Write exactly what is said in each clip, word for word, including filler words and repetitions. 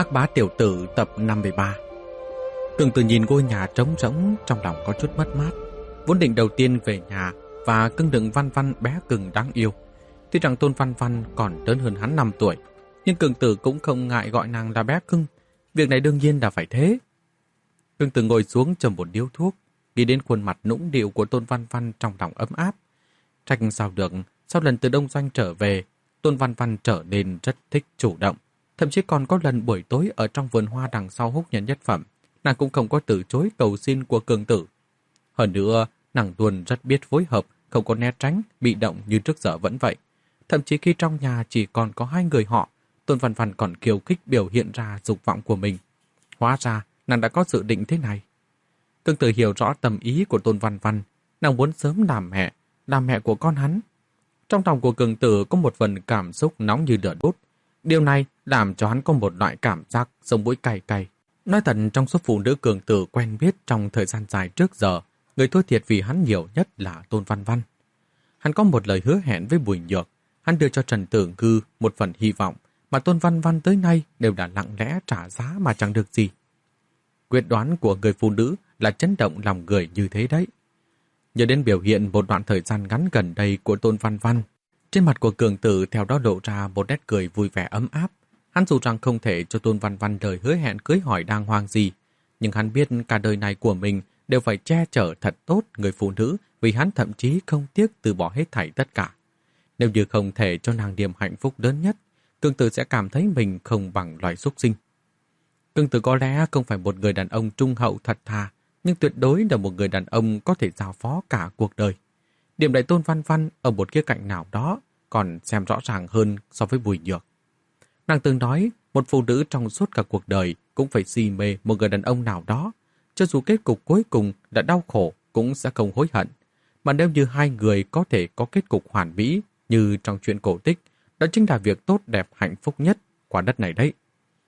Ác bá tiểu tử tập năm mươi ba. Cường Tử nhìn ngôi nhà trống rỗng, trong lòng có chút mất mát. Vốn định đầu tiên về nhà và cưng đựng Văn Văn bé cưng đáng yêu. Tuy rằng Tôn Văn Văn còn lớn hơn hắn năm tuổi, nhưng Cường Tử cũng không ngại gọi nàng là bé cưng. Việc này đương nhiên là phải thế. Cường Tử ngồi xuống châm một điếu thuốc, nghĩ đến khuôn mặt nũng nịu của Tôn Văn Văn trong lòng ấm áp. Trách sao được, sau lần từ Đông Doanh trở về, Tôn Văn Văn trở nên rất thích chủ động. Thậm chí còn có lần buổi tối ở trong vườn hoa đằng sau Húc Nhân Nhất Phẩm, nàng cũng không có từ chối cầu xin của Cường Tử. Hơn nữa, nàng luôn rất biết phối hợp, không có né tránh, bị động như trước giờ vẫn vậy. Thậm chí khi trong nhà chỉ còn có hai người họ, Tôn Văn Văn còn khiêu khích biểu hiện ra dục vọng của mình. Hóa ra, nàng đã có dự định thế này. Cường Tử hiểu rõ tâm ý của Tôn Văn Văn, nàng muốn sớm làm mẹ, làm mẹ của con hắn. Trong lòng của Cường Tử có một phần cảm xúc nóng như lửa đốt. Điều này làm cho hắn có một loại cảm giác sống mũi cay cay. Nói thật, trong số phụ nữ Cường Tử quen biết trong thời gian dài trước giờ, người thua thiệt vì hắn nhiều nhất là Tôn Văn Văn. Hắn có một lời hứa hẹn với Bùi Nhược, hắn đưa cho Trần Tử Ngư một phần hy vọng, mà Tôn Văn Văn tới nay đều đã lặng lẽ trả giá mà chẳng được gì. Quyết đoán của người phụ nữ là chấn động lòng người như thế đấy. Nhớ đến biểu hiện một đoạn thời gian ngắn gần đây của Tôn Văn Văn, trên mặt của Cường Tử theo đó lộ ra một nét cười vui vẻ ấm áp. Hắn dù rằng không thể cho Tôn Văn Văn đời hứa hẹn cưới hỏi đàng hoàng gì, nhưng hắn biết cả đời này của mình đều phải che chở thật tốt người phụ nữ, vì hắn thậm chí không tiếc từ bỏ hết thảy tất cả. Nếu như không thể cho nàng niềm hạnh phúc lớn nhất, Cường Tử sẽ cảm thấy mình không bằng loài súc sinh. Cường Tử có lẽ không phải một người đàn ông trung hậu thật thà, nhưng tuyệt đối là một người đàn ông có thể giao phó cả cuộc đời. Điểm này Tôn Văn Văn ở một khía cạnh nào đó còn xem rõ ràng hơn so với Bùi Nhược. Nàng từng nói, một phụ nữ trong suốt cả cuộc đời cũng phải si mê một người đàn ông nào đó. Cho dù kết cục cuối cùng đã đau khổ cũng sẽ không hối hận. Mà nếu như hai người có thể có kết cục hoàn mỹ như trong chuyện cổ tích, đó chính là việc tốt đẹp hạnh phúc nhất quả đất này đấy.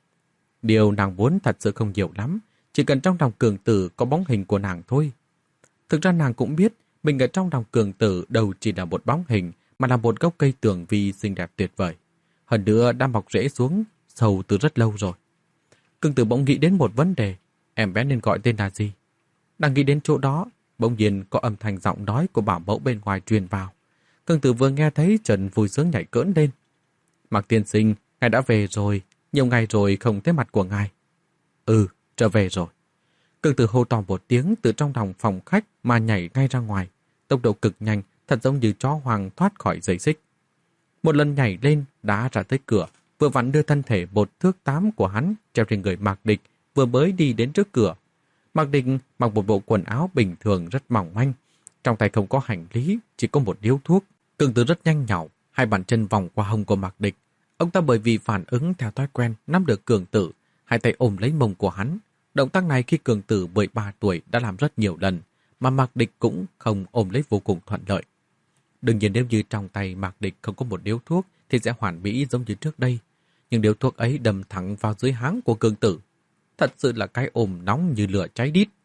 Điều nàng muốn thật sự không nhiều lắm, chỉ cần trong lòng Cường Tử có bóng hình của nàng thôi. Thực ra nàng cũng biết mình ở trong lòng Cường Tử đâu chỉ là một bóng hình, mà là một gốc cây tường vi xinh đẹp tuyệt vời. Hơn nữa đã mọc rễ xuống sâu từ rất lâu rồi. Cường Tử bỗng nghĩ đến một vấn đề, em bé nên gọi tên là gì? Đang nghĩ đến chỗ đó, bỗng nhiên có âm thanh giọng nói của bảo mẫu bên ngoài truyền vào. Cường Tử vừa nghe thấy Trần vui sướng nhảy cỡn lên. Mạc tiên sinh, ngài đã về rồi, nhiều ngày rồi không thấy mặt của ngài. Ừ, trở về rồi. Cường Tử hô to một tiếng từ trong lòng phòng khách mà nhảy ngay ra ngoài. Tốc độ cực nhanh, thật giống như chó hoang thoát khỏi dây xích. Một lần nhảy lên, đã ra tới cửa, vừa vặn đưa thân thể một thước tám của hắn treo trên người Mạc Địch, vừa mới đi đến trước cửa. Mạc Địch mặc một bộ quần áo bình thường rất mỏng manh, trong tay không có hành lý, chỉ có một điếu thuốc. Cường Tử rất nhanh nhảu, hai bàn chân vòng qua hông của Mạc Địch. Ông ta bởi vì phản ứng theo thói quen nắm được Cường Tử, hai tay ôm lấy mông của hắn. Động tác này khi Cường Tử mười ba tuổi đã làm rất nhiều lần, mà Mạc Địch cũng không ôm lấy vô cùng thuận lợi. Đương nhiên nếu như trong tay Mạc Địch không có một điếu thuốc thì sẽ hoàn mỹ giống như trước đây. Nhưng điếu thuốc ấy đâm thẳng vào dưới háng của Cường Tử. Thật sự là cái ôm nóng như lửa cháy đít.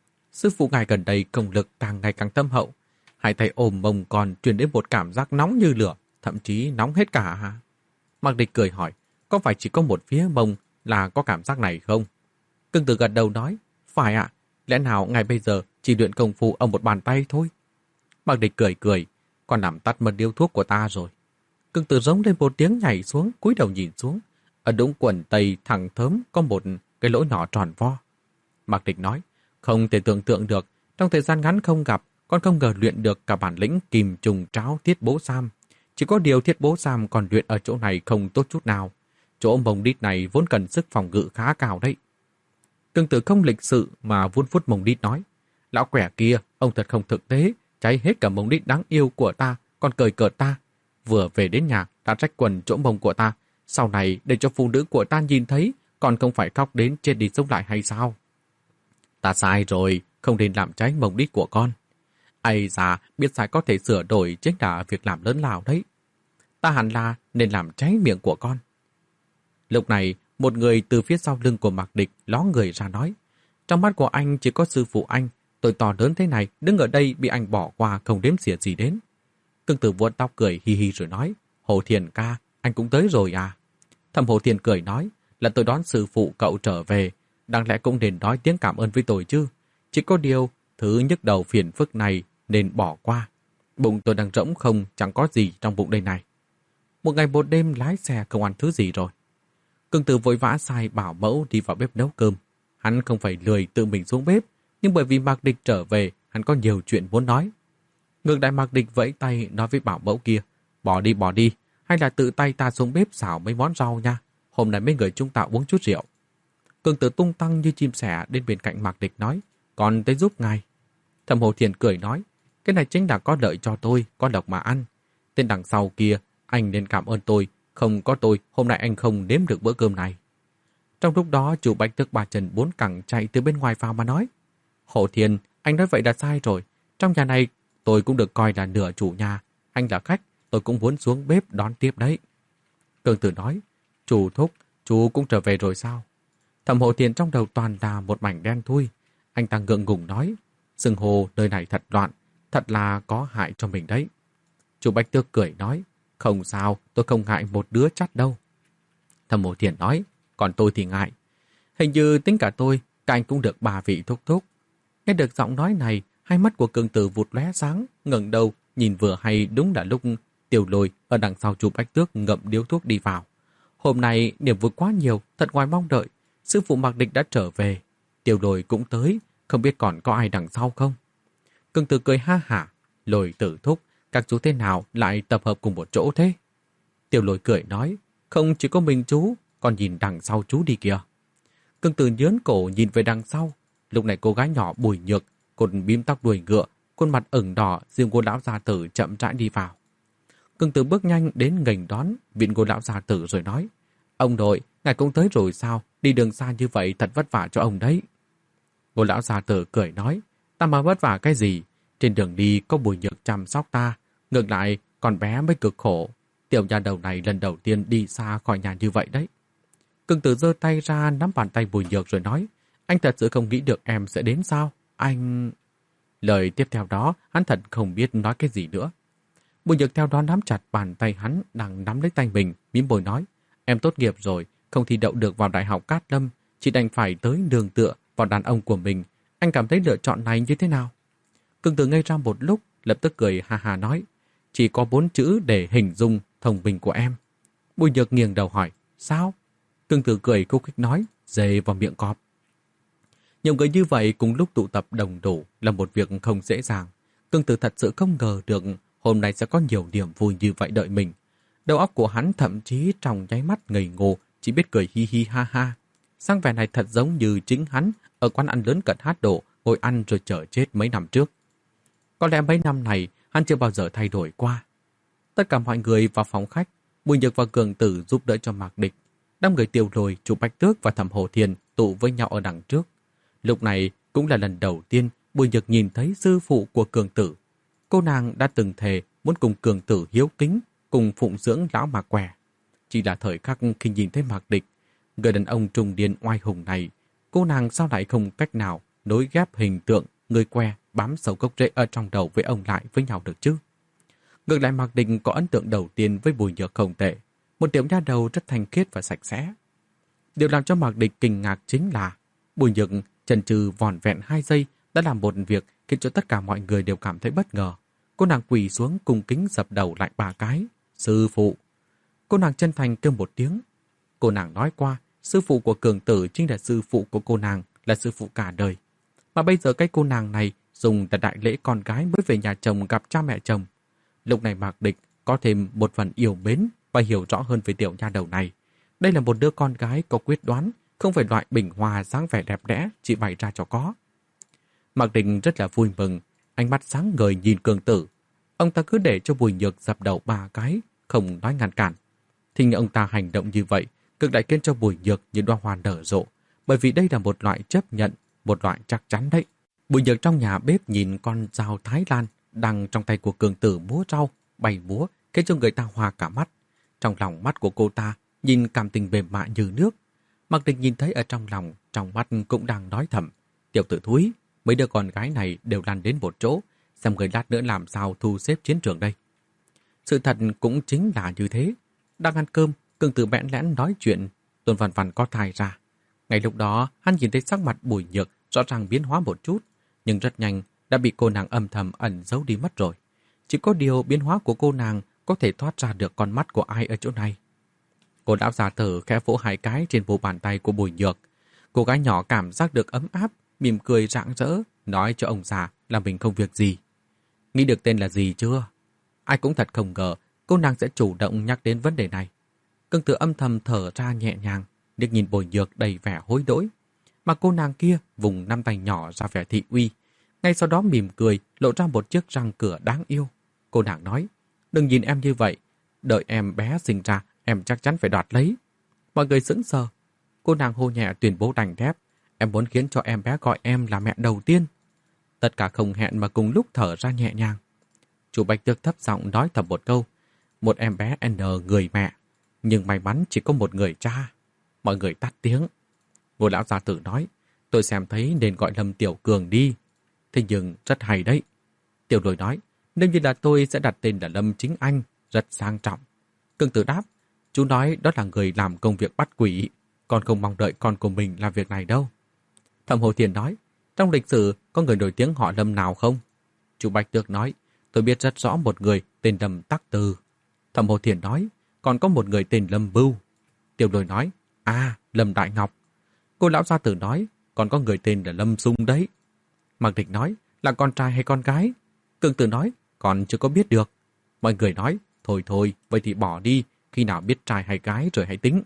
Sư phụ ngài gần đây công lực càng ngày càng thâm hậu. Hai tay ôm mông còn truyền đến một cảm giác nóng như lửa, thậm chí nóng hết cả hả? Mạc Địch cười hỏi, có phải chỉ có một phía mông là có cảm giác này không? Cường Tử gật đầu nói, phải ạ, lẽ nào ngài bây giờ chỉ luyện công phu ở một bàn tay thôi? Mạc Địch cười cười, còn làm tắt mất điếu thuốc của ta rồi. Cường Tử giống lên một tiếng nhảy xuống, cúi đầu nhìn xuống. Ở đũng quần tây thẳng thớm có một cái lỗ nhỏ tròn vo. Mạc Địch nói, không thể tưởng tượng được, trong thời gian ngắn không gặp, con không ngờ luyện được cả bản lĩnh kìm trùng tráo thiết bố sam. Chỉ có điều thiết bố sam còn luyện ở chỗ này không tốt chút nào. Chỗ mông đít này vốn cần sức phòng ngự khá cao đấy. Cường Tử không lịch sự mà vun phút mông đít nói, lão quẻ kia, ông thật không thực tế, cháy hết cả mông đít đáng yêu của ta, còn cười cợt ta. Vừa về đến nhà đã rách quần chỗ mông của ta, sau này để cho phụ nữ của ta nhìn thấy, còn không phải khóc đến chết đi sống lại hay sao? Ta sai rồi, không nên làm cháy mông đít của con. Ây da, biết sai có thể sửa đổi chính là việc làm lớn lao đấy. Ta hẳn là nên làm cháy miệng của con. Lúc này, một người từ phía sau lưng của Mạc Địch ló người ra nói, trong mắt của anh chỉ có sư phụ anh, tôi to lớn thế này, đứng ở đây bị anh bỏ qua không đếm xỉa gì đến. Cường Tử vuốt tóc cười hi hi rồi nói, Hồ Thiền ca, anh cũng tới rồi à? Thẩm Hồ Thiền cười nói, là tôi đón sư phụ cậu trở về, đáng lẽ cũng nên nói tiếng cảm ơn với tôi chứ. Chỉ có điều, thứ nhức đầu phiền phức này nên bỏ qua. Bụng tôi đang rỗng không, chẳng có gì trong bụng đây này. Một ngày một đêm lái xe không ăn thứ gì rồi. Cương Tử vội vã sai bảo mẫu đi vào bếp nấu cơm. Hắn không phải lười tự mình xuống bếp, nhưng bởi vì Mạc Địch trở về, hắn có nhiều chuyện muốn nói. Ngược lại Mạc Địch vẫy tay nói với bảo mẫu kia, bỏ đi bỏ đi, hay là tự tay ta xuống bếp xào mấy món rau nha. Hôm nay mấy người chúng ta uống chút rượu. Cương Tử tung tăng như chim sẻ đến bên cạnh Mạc Địch nói, còn tới giúp ngài. Thẩm Hồ Thiền cười nói, cái này chính là có lợi cho tôi, có độc mà ăn. Tên đằng sau kia, anh nên cảm ơn tôi, không có tôi, hôm nay anh không nếm được bữa cơm này. Trong lúc đó, chủ Bạch Tước ba chân bốn cẳng chạy từ bên ngoài vào mà nói, Hồ Thiền, anh nói vậy là sai rồi. Trong nhà này, tôi cũng được coi là nửa chủ nhà. Anh là khách, tôi cũng muốn xuống bếp đón tiếp đấy. Cương Tử nói, chủ thúc, chú cũng trở về rồi sao? Thẩm Hồ Thiền trong đầu toàn là một mảnh đen thui. Anh ta ngượng ngùng nói, xưng hô nơi này thật loạn, thật là có hại cho mình đấy. Chủ Bạch Tước cười nói, không sao, tôi không ngại một đứa chắt đâu. Thẩm Hồ Thiền nói, còn tôi thì ngại. Hình như tính cả tôi, các anh cũng được bà vị thúc thúc. Nghe được giọng nói này, hai mắt của Cương Tử vụt lóe sáng, ngẩng đầu, nhìn vừa hay đúng là lúc Tiểu Lôi ở đằng sau chủ Bạch Tước ngậm điếu thuốc đi vào. Hôm nay niềm vui quá nhiều, thật ngoài mong đợi. Sư phụ Mạc Địch đã trở về. Tiểu Lôi cũng tới, không biết còn có ai đằng sau không? Cương Tử cười ha hả, Lôi Tử thúc, các chú thế nào lại tập hợp cùng một chỗ thế? Tiểu Lôi cười nói, không chỉ có mình chú, còn nhìn đằng sau chú đi kìa. Cương Tử nhớn cổ nhìn về đằng sau. Lúc này cô gái nhỏ Bùi Nhược, cột bím tóc đuôi ngựa, khuôn mặt ửng đỏ, riêng cô lão gia tử chậm rãi đi vào. Cương Tử bước nhanh đến nghênh đón, viện cô lão gia tử rồi nói, ông nội, ngài cũng tới rồi sao? Đi đường xa như vậy thật vất vả cho ông đấy. Cô lão gia tử cười nói, ta mà vất vả cái gì? Trên đường đi có Bùi Nhược chăm sóc ta, ngược lại còn bé mới cực khổ. Tiểu nhà đầu này lần đầu tiên đi xa khỏi nhà như vậy đấy. Cương Tử giơ tay ra nắm bàn tay Bùi Nhược rồi nói, anh thật sự không nghĩ được em sẽ đến sao? Anh... Lời tiếp theo đó, hắn thật không biết nói cái gì nữa. Bùi Nhược theo đó nắm chặt bàn tay hắn đang nắm lấy tay mình, mím môi nói, em tốt nghiệp rồi, không thi đậu được vào Đại học Cát Lâm, chỉ đành phải tới nương tựa vào đàn ông của mình. Anh cảm thấy lựa chọn này như thế nào? Cương Tử ngây ra một lúc, lập tức cười ha ha nói, chỉ có bốn chữ để hình dung thông minh của em. Bùi Nhược nghiêng đầu hỏi, sao? Cương Tử cười khúc khích nói, dê vào miệng cọp. Nhiều người như vậy cùng lúc tụ tập đồng đủ là một việc không dễ dàng. Cương Tử thật sự không ngờ được hôm nay sẽ có nhiều niềm vui như vậy đợi mình. Đầu óc của hắn thậm chí trong nháy mắt ngây ngô, chỉ biết cười hi hi ha ha. Sang vẻ này thật giống như chính hắn ở quán ăn lớn cận hát độ, ngồi ăn rồi chờ chết mấy năm trước. Có lẽ mấy năm này hắn chưa bao giờ thay đổi qua. Tất cả mọi người vào phòng khách, Bùi Nhược và Cường Tử giúp đỡ cho Mạc Địch. Năm người Tiểu Lôi, chủ Bạch Tước và Thẩm Hồ Thiền tụ với nhau ở đằng trước. Lúc này cũng là lần đầu tiên Bùi Nhược nhìn thấy sư phụ của Cường Tử. Cô nàng đã từng thề muốn cùng Cường Tử hiếu kính, cùng phụng dưỡng lão Mạc Quẻ. Chỉ là thời khắc khi nhìn thấy Mạc Địch, người đàn ông trung niên oai hùng này, cô nàng sao lại không cách nào nối ghép hình tượng người que bám sầu gốc rễ ở trong đầu với ông lại với nhau được chứ? Ngược lại Mạc Địch có ấn tượng đầu tiên với Bùi Nhược không tệ, một tiểu nha đầu rất thanh khiết và sạch sẽ. Điều làm cho Mạc Địch kinh ngạc chính là Bùi Nhược chần chừ vỏn vẹn hai giây đã làm một việc khiến cho tất cả mọi người đều cảm thấy bất ngờ. Cô nàng quỳ xuống cung kính dập đầu lại ba cái. Sư phụ. Cô nàng chân thành kêu một tiếng. Cô nàng nói qua, sư phụ của Cường Tử chính là sư phụ của cô nàng, là sư phụ cả đời. Mà bây giờ cái cô nàng này dùng là đại lễ con gái mới về nhà chồng gặp cha mẹ chồng. Lúc này Mạc Địch có thêm một phần yêu mến và hiểu rõ hơn về tiểu nha đầu này. Đây là một đứa con gái có quyết đoán, không phải loại bình hòa dáng vẻ đẹp đẽ chỉ bày ra cho có. Mạc Địch rất là vui mừng, ánh mắt sáng ngời nhìn Cường Tử. Ông ta cứ để cho Bùi Nhược dập đầu ba cái, không nói ngăn cản. Thì nhưng ông ta hành động như vậy, cực đại khiến cho Bùi Nhược như đóa hoa nở rộ, bởi vì đây là một loại chấp nhận, một loại chắc chắn đấy. Bùi Nhược trong nhà bếp nhìn con dao Thái Lan đang trong tay của Cường Tử múa rau, bay múa, khiến cho người ta hoa cả mắt. Trong lòng mắt của cô ta nhìn cảm tình mềm mại như nước. Mạc Địch nhìn thấy ở trong lòng, trong mắt cũng đang nói thầm. Tiểu tử thúi, mấy đứa con gái này đều lăn đến một chỗ, xem người lát nữa làm sao thu xếp chiến trường đây. Sự thật cũng chính là như thế. Đang ăn cơm, Cường Tử bẽn lẽn nói chuyện. Tôn Văn Văn có thai ra. Ngay lúc đó, hắn nhìn thấy sắc mặt Bùi Nhược rõ ràng biến hóa một chút, nhưng rất nhanh đã bị cô nàng âm thầm ẩn giấu đi mất rồi. Chỉ có điều biến hóa của cô nàng có thể thoát ra được con mắt của ai ở chỗ này. Cô lão già tử khẽ vỗ hai cái trên mu bàn tay của Bùi Nhược. Cô gái nhỏ cảm giác được ấm áp, mỉm cười rạng rỡ, nói cho ông già là mình không việc gì. Nghĩ được tên là gì chưa? Ai cũng thật không ngờ cô nàng sẽ chủ động nhắc đến vấn đề này. Cương Tử âm thầm thở ra nhẹ nhàng, liếc nhìn Bùi Nhược đầy vẻ hối lỗi. Mà cô nàng kia vùng năm tay nhỏ ra vẻ thị uy. Ngay sau đó mỉm cười, lộ ra một chiếc răng cửa đáng yêu. Cô nàng nói, đừng nhìn em như vậy, đợi em bé sinh ra, em chắc chắn phải đoạt lấy. Mọi người sững sờ. Cô nàng hô nhẹ tuyên bố đành thép, em muốn khiến cho em bé gọi em là mẹ đầu tiên. Tất cả không hẹn mà cùng lúc thở ra nhẹ nhàng. Chủ Bạch Tước thấp giọng nói thầm một câu, một em bé N người mẹ, nhưng may mắn chỉ có một người cha. Mọi người tắt tiếng. Ngô lão gia tử nói, tôi xem thấy nên gọi Lâm Tiểu Cường đi. Thế nhưng rất hay đấy. Tiểu Lôi nói, nếu như là tôi sẽ đặt tên là Lâm Chính Anh, rất sang trọng. Cương Tử đáp, chú nói đó là người làm công việc bắt quỷ, còn không mong đợi con của mình làm việc này đâu. Thẩm Hồ Thiền nói, trong lịch sử có người nổi tiếng họ Lâm nào không? Chủ Bạch Tước nói, tôi biết rất rõ một người tên Lâm Tắc Từ. Thẩm Hồ Thiền nói, còn có một người tên Lâm Bưu. Tiểu Lôi nói, à, Lâm Đại Ngọc. Cô lão gia tử nói, còn có người tên là Lâm Dung đấy. Mạc Địch nói, là con trai hay con gái? Cương Tử nói, còn chưa có biết được. Mọi người nói, thôi thôi, vậy thì bỏ đi, khi nào biết trai hay gái rồi hãy tính.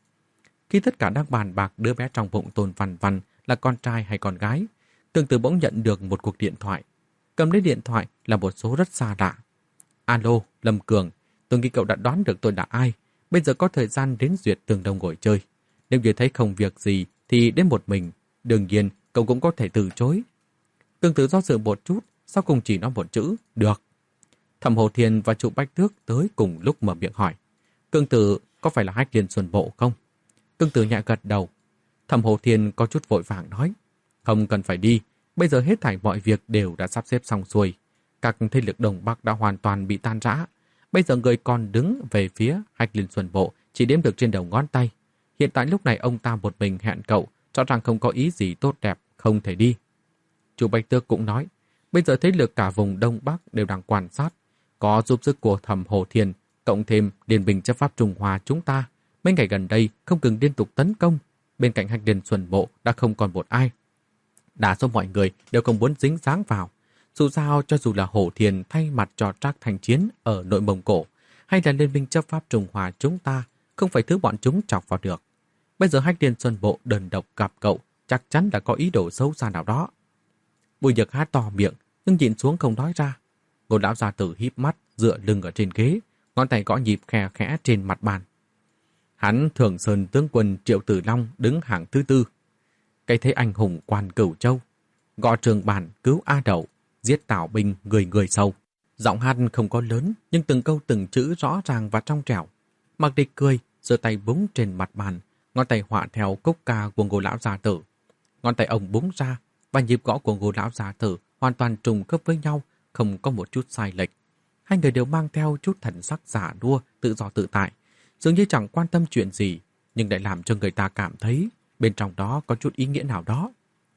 Khi tất cả đang bàn bạc đứa bé trong bụng Tôn Văn Văn là con trai hay con gái, Cương Tử bỗng nhận được một cuộc điện thoại. Cầm lấy điện thoại là một số rất xa lạ. Alo, Lâm Cường, tôi nghĩ cậu đã đoán được tôi là ai. Bây giờ có thời gian đến duyệt Tường Đông ngồi chơi. Nếu như thấy không việc gì thì đến một mình. Đương nhiên, cậu cũng có thể từ chối. Cương Tử do dự một chút, sau cùng chỉ nói một chữ, được. Thẩm Hồ Thiền và Trụ Bách Tước tới cùng lúc mở miệng hỏi. Cương Tử có phải là Hách Liên Xuân Bộ không? Cương Tử nhẹ gật đầu. Thẩm Hồ Thiền có chút vội vàng nói. Không cần phải đi, bây giờ hết thảy mọi việc đều đã sắp xếp xong xuôi. Các thế lực Đông Bắc đã hoàn toàn bị tan rã. Bây giờ người còn đứng về phía Hách Liên Xuân Bộ chỉ đếm được trên đầu ngón tay. Hiện tại lúc này ông ta một mình hẹn cậu, rõ ràng không có ý gì tốt đẹp, không thể đi. Chủ Bạch Tước cũng nói, bây giờ thế lực cả vùng Đông Bắc đều đang quan sát. Có giúp sức của Thẩm Hồ Thiền, cộng thêm Liên Bình chấp pháp Trung Hoa chúng ta. Mấy ngày gần đây không ngừng liên tục tấn công. Bên cạnh Hách Liên Xuân Bộ đã không còn một ai. Đa số mọi người đều không muốn dính dáng vào. Dù sao, cho dù là Hồ Thiền thay mặt cho Trác Thành Chiến ở nội Mông Cổ, hay là Liên minh chấp pháp Trung Hoa chúng ta, không phải thứ bọn chúng chọc vào được. Bây giờ Hách Liên Xuân Bộ đơn độc gặp cậu, chắc chắn là có ý đồ xấu xa nào đó. Bùi Nhược há to miệng, nhưng nhìn xuống không nói ra. Ngô lão gia tử híp mắt, dựa lưng ở trên ghế, ngón tay gõ nhịp khe khẽ trên mặt bàn. Hắn Thường Sơn tướng quân Triệu Tử Long đứng hàng thứ tư. Cái thế anh hùng quan Cửu Châu, gõ trường bàn cứu A Đậu, giết Tào binh người người sâu. Giọng hát không có lớn, nhưng từng câu từng chữ rõ ràng và trong trẻo. Mạc Địch cười, giơ tay búng trên mặt bàn, ngón tay họa theo cốc ca của Ngô lão gia tử. Ngón tay ông búng ra, và nhịp gõ của Ngô lão gia tử hoàn toàn trùng khớp với nhau, không có một chút sai lệch. Hai người đều mang theo chút thần sắc giả đua, tự do tự tại, dường như chẳng quan tâm chuyện gì, nhưng lại làm cho người ta cảm thấy bên trong đó có chút ý nghĩa nào đó.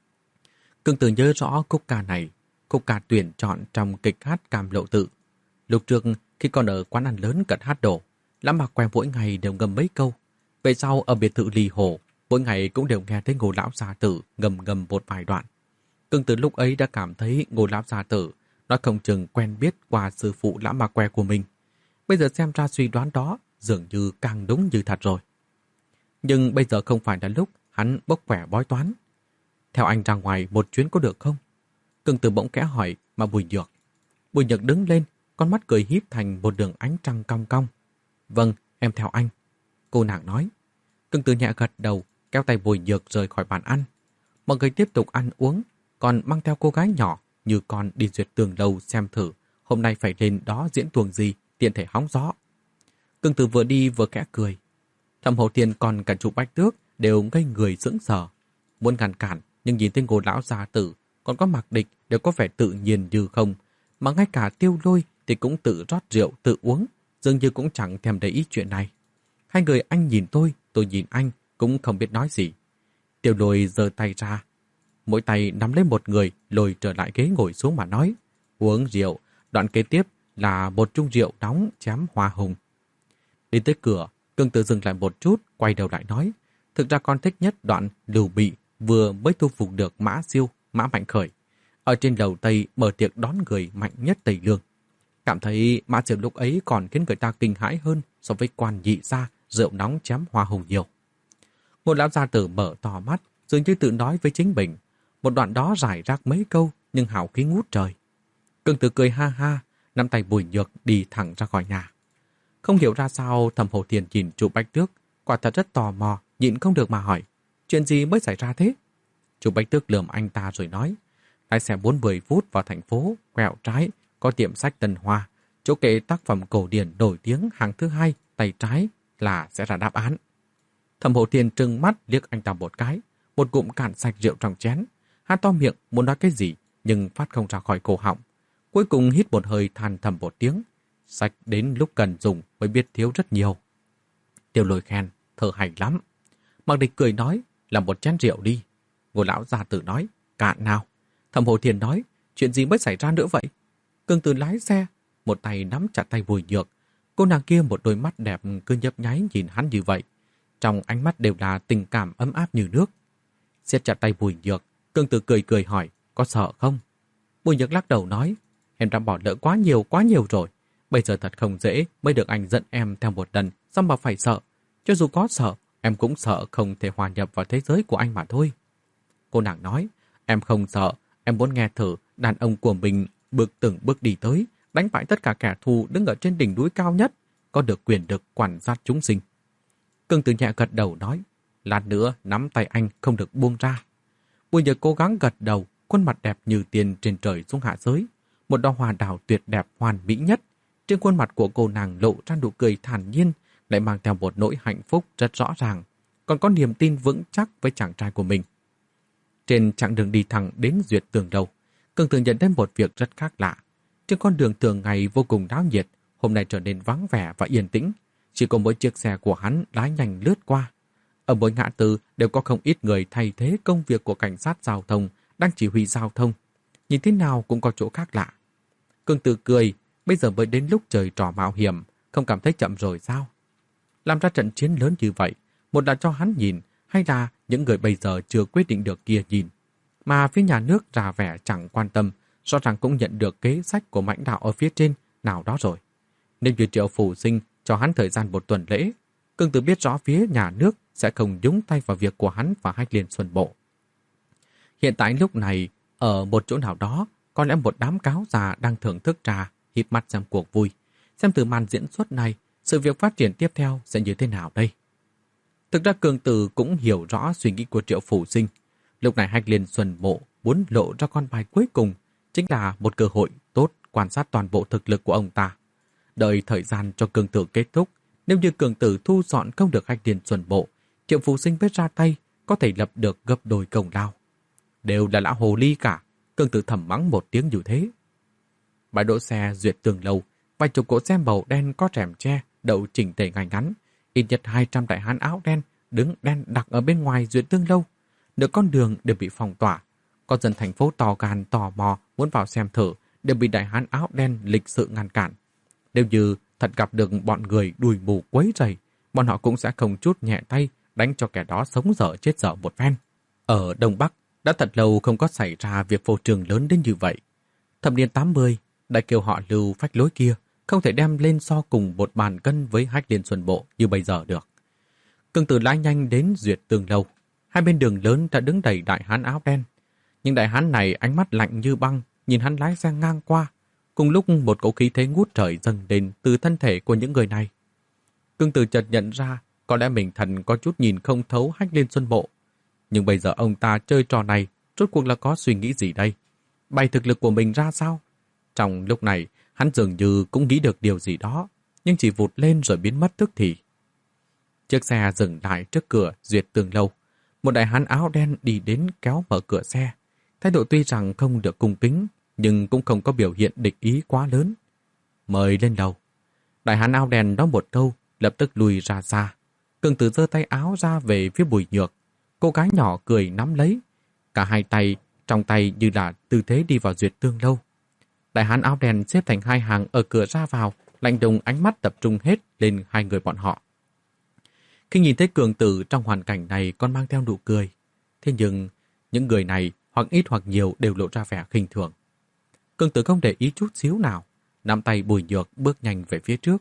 Cương Tử nhớ rõ khúc ca này, khúc ca tuyển chọn trong kịch hát Cam Lộ Tự. Lúc trước khi còn ở quán ăn lớn cận hát đổ, Lã Mạc Què mỗi ngày đều ngâm mấy câu. Về sau ở biệt thự Ly Hồ, mỗi ngày cũng đều nghe thấy Ngô lão gia tử ngầm ngầm một vài đoạn. Cương Tử lúc ấy đã cảm thấy Ngô lão gia tử nói không chừng quen biết qua sư phụ Lã Mạc Què của mình. Bây giờ xem ra suy đoán đó dường như càng đúng như thật rồi. Nhưng bây giờ không phải là lúc hắn bốc quẻ bói toán. Theo anh ra ngoài một chuyến có được không? Cương Tử bỗng kẽ hỏi mà Bùi Nhược. Bùi Nhược đứng lên, con mắt cười híp thành một đường ánh trăng cong cong. Vâng, em theo anh. Cô nàng nói. Cương Tử nhẹ gật đầu, kéo tay Bùi Nhược rời khỏi bàn ăn. Mọi người tiếp tục ăn uống, còn mang theo cô gái nhỏ như con đi duyệt tường lâu xem thử hôm nay phải lên đó diễn tuồng gì, tiện thể hóng gió. Cương Tử vừa đi vừa khẽ cười. Thẩm Hồ Thiên còn cả Trụ Bách Tước đều ngây người sững sờ, muốn ngăn cản nhưng nhìn thấy Ngô lão gia tử còn có Mạc Địch đều có vẻ tự nhiên như không, mà ngay cả Tiêu Lôi thì cũng tự rót rượu tự uống, dường như cũng chẳng thèm để ý chuyện này. Hai người anh nhìn tôi, tôi nhìn anh, cũng không biết nói gì. Tiêu Lôi giơ tay ra, mỗi tay nắm lấy một người, lôi trở lại ghế ngồi xuống mà nói: "Uống rượu." Đoạn kế tiếp là một chung rượu nóng chém hoa hồng. Đi tới cửa, Cương Tử dừng lại một chút, quay đầu lại nói: "Thực ra con thích nhất đoạn Lưu Bị vừa mới thu phục được Mã Siêu, Mã Mạnh Khởi. Ở trên lầu Tây mở tiệc đón người mạnh nhất Tây Lương. Cảm thấy Mã Siêu lúc ấy còn khiến người ta kinh hãi hơn so với quan nhị gia rượu nóng chém hoa hồng nhiều." Một lão gia tử mở to mắt, dường như tự nói với chính mình. Một đoạn đó rải rác mấy câu, nhưng hào khí ngút trời. Cương Tử cười ha ha, nắm tay Bùi Nhược đi thẳng ra khỏi nhà. Không hiểu ra sao Thẩm Hổ Thiền nhìn Chu Bạch Tước, quả thật rất tò mò, nhịn không được mà hỏi: "Chuyện gì mới xảy ra thế?" Chu Bạch Tước lườm anh ta rồi nói: "Lái xe bốn mươi phút vào thành phố, quẹo trái, có tiệm sách Tân Hoa, chỗ kệ tác phẩm cổ điển nổi tiếng hàng thứ hai, tay trái là sẽ ra đáp án." Thẩm Hổ Thiền trừng mắt liếc anh ta một cái, một ngụm cạn sạch rượu trong chén, há to miệng muốn nói cái gì nhưng phát không ra khỏi cổ họng. Cuối cùng hít một hơi than thầm một tiếng: "Sách đến lúc cần dùng mới biết thiếu rất nhiều." Tiêu Lôi khen: "Thở hay lắm." Mạc Địch cười nói: "Làm một chén rượu đi." Ngô lão gia tử nói: "Cạn nào." Thẩm Hổ Thiền nói: "Chuyện gì mới xảy ra nữa vậy?" Cương Tử lái xe, một tay nắm chặt tay Bùi Nhược. Cô nàng kia một đôi mắt đẹp cứ nhấp nháy nhìn hắn như vậy, trong ánh mắt đều là tình cảm ấm áp như nước. Siết chặt tay Bùi Nhược, Cương Tử cười cười hỏi: "Có sợ không?" Bùi Nhược lắc đầu nói: "Em đã bỏ lỡ quá nhiều quá nhiều rồi. Bây giờ thật không dễ mới được anh dẫn em theo một lần, sao mà phải sợ? Cho dù có sợ, em cũng sợ không thể hòa nhập vào thế giới của anh mà thôi." Cô nàng nói: "Em không sợ, em muốn nghe thử đàn ông của mình bước từng bước đi tới, đánh bại tất cả kẻ thù đứng ở trên đỉnh núi cao nhất, có được quyền lực quản sát chúng sinh." Cương Tử nhẹ gật đầu nói: "Lát nữa nắm tay anh không được buông ra." Bùi Nhược cố gắng gật đầu, khuôn mặt đẹp như tiên trên trời xuống hạ giới, một đóa hoa đào tuyệt đẹp hoàn mỹ nhất. Trên khuôn mặt của cô nàng lộ ra nụ cười thản nhiên, lại mang theo một nỗi hạnh phúc rất rõ ràng, còn có niềm tin vững chắc với chàng trai của mình. Trên chặng đường đi thẳng đến Duyệt Tường Lầu, Cương Tử nhận thấy một việc rất khác lạ. Trên con đường thường ngày vô cùng náo nhiệt, hôm nay trở nên vắng vẻ và yên tĩnh. Chỉ có mỗi chiếc xe của hắn lái nhanh lướt qua. Ở mỗi ngã tư đều có không ít người thay thế công việc của cảnh sát giao thông đang chỉ huy giao thông. Nhìn thế nào cũng có chỗ khác lạ. Cương Tử cười, bây giờ mới đến lúc trời trò mạo hiểm, không cảm thấy chậm rồi sao? Làm ra trận chiến lớn như vậy, một là cho hắn nhìn, hay là những người bây giờ chưa quyết định được kia nhìn? Mà phía nhà nước ra vẻ chẳng quan tâm, rõ ràng cũng nhận được kế sách của lãnh đạo ở phía trên nào đó rồi. Nếu như Triệu Phủ Sinh cho hắn thời gian một tuần lễ, Cương Tử biết rõ phía nhà nước sẽ không nhúng tay vào việc của hắn và Hách Liên Xuân Bộ. Hiện tại lúc này, ở một chỗ nào đó, có lẽ một đám cáo già đang thưởng thức trà, híp mắt xem cuộc vui. Xem từ màn diễn xuất này, sự việc phát triển tiếp theo sẽ như thế nào đây? Thực ra Cương Tử cũng hiểu rõ suy nghĩ của Triệu Phủ Sinh. Lúc này Hách Liên Xuân Bộ muốn lộ ra con bài cuối cùng, chính là một cơ hội tốt quan sát toàn bộ thực lực của ông ta. Đợi thời gian cho Cương Tử kết thúc, nếu như Cương Tử thu dọn không được Hách Liên Xuân Bộ, Triệu Phủ Sinh biết ra tay, có thể lập được gấp đôi công lao. Đều là lão hồ ly cả, Cương Tử thầm mắng một tiếng như thế. Bãi đỗ xe Duyệt Tường Lầu, vài chục cỗ xe màu đen có rèm che đậu chỉnh tề ngay ngắn, ít nhất hai trăm đại hán áo đen đứng đen đặc ở bên ngoài Duyệt Tường Lâu. Nửa con đường đều bị phong tỏa, có dân thành phố tò gan tò mò muốn vào xem thử đều bị đại hán áo đen lịch sự ngăn cản. Nếu như thật gặp được bọn người đùi mù quấy rầy, bọn họ cũng sẽ không chút nhẹ tay đánh cho kẻ đó sống dở chết dở một phen. Ở Đông Bắc đã thật lâu không có xảy ra việc phô trương lớn đến như vậy. Thập niên tám mươi, đại kiều họ Lưu phách lối kia không thể đem lên so cùng một bàn cân với Hách Liên Xuân Bộ như bây giờ được. Cương Tử lái nhanh đến Duyệt Tường Lâu. Hai bên đường lớn đã đứng đầy đại hán áo đen. Nhưng đại hán này ánh mắt lạnh như băng, nhìn hắn lái xe ngang qua. Cùng lúc một cỗ khí thế ngút trời dâng lên từ thân thể của những người này. Cương Tử chợt nhận ra, có lẽ mình thần có chút nhìn không thấu Hách Liên Xuân Bộ. Nhưng bây giờ ông ta chơi trò này, rốt cuộc là có suy nghĩ gì đây? Bày thực lực của mình ra sao? Trong lúc này, hắn dường như cũng nghĩ được điều gì đó, nhưng chỉ vụt lên rồi biến mất tức thì. Chiếc xe dừng lại trước cửa Duyệt Tường Lâu. Một đại hán áo đen đi đến kéo mở cửa xe. Thái độ tuy rằng không được cung kính, nhưng cũng không có biểu hiện địch ý quá lớn. Mời lên lầu. Đại hán áo đen nói một câu, lập tức lùi ra xa. Cường Tử giơ tay áo ra về phía Bùi Nhược. Cô gái nhỏ cười nắm lấy. Cả hai tay, trong tay như là tư thế đi vào Duyệt Tương Lâu. Đại hán áo đen xếp thành hai hàng ở cửa ra vào, lạnh lùng ánh mắt tập trung hết lên hai người bọn họ. Khi nhìn thấy Cường Tử trong hoàn cảnh này còn mang theo nụ cười. Thế nhưng, những người này hoặc ít hoặc nhiều đều lộ ra vẻ khinh thường. Cường Tử không để ý chút xíu nào, nắm tay Bùi Nhược bước nhanh về phía trước.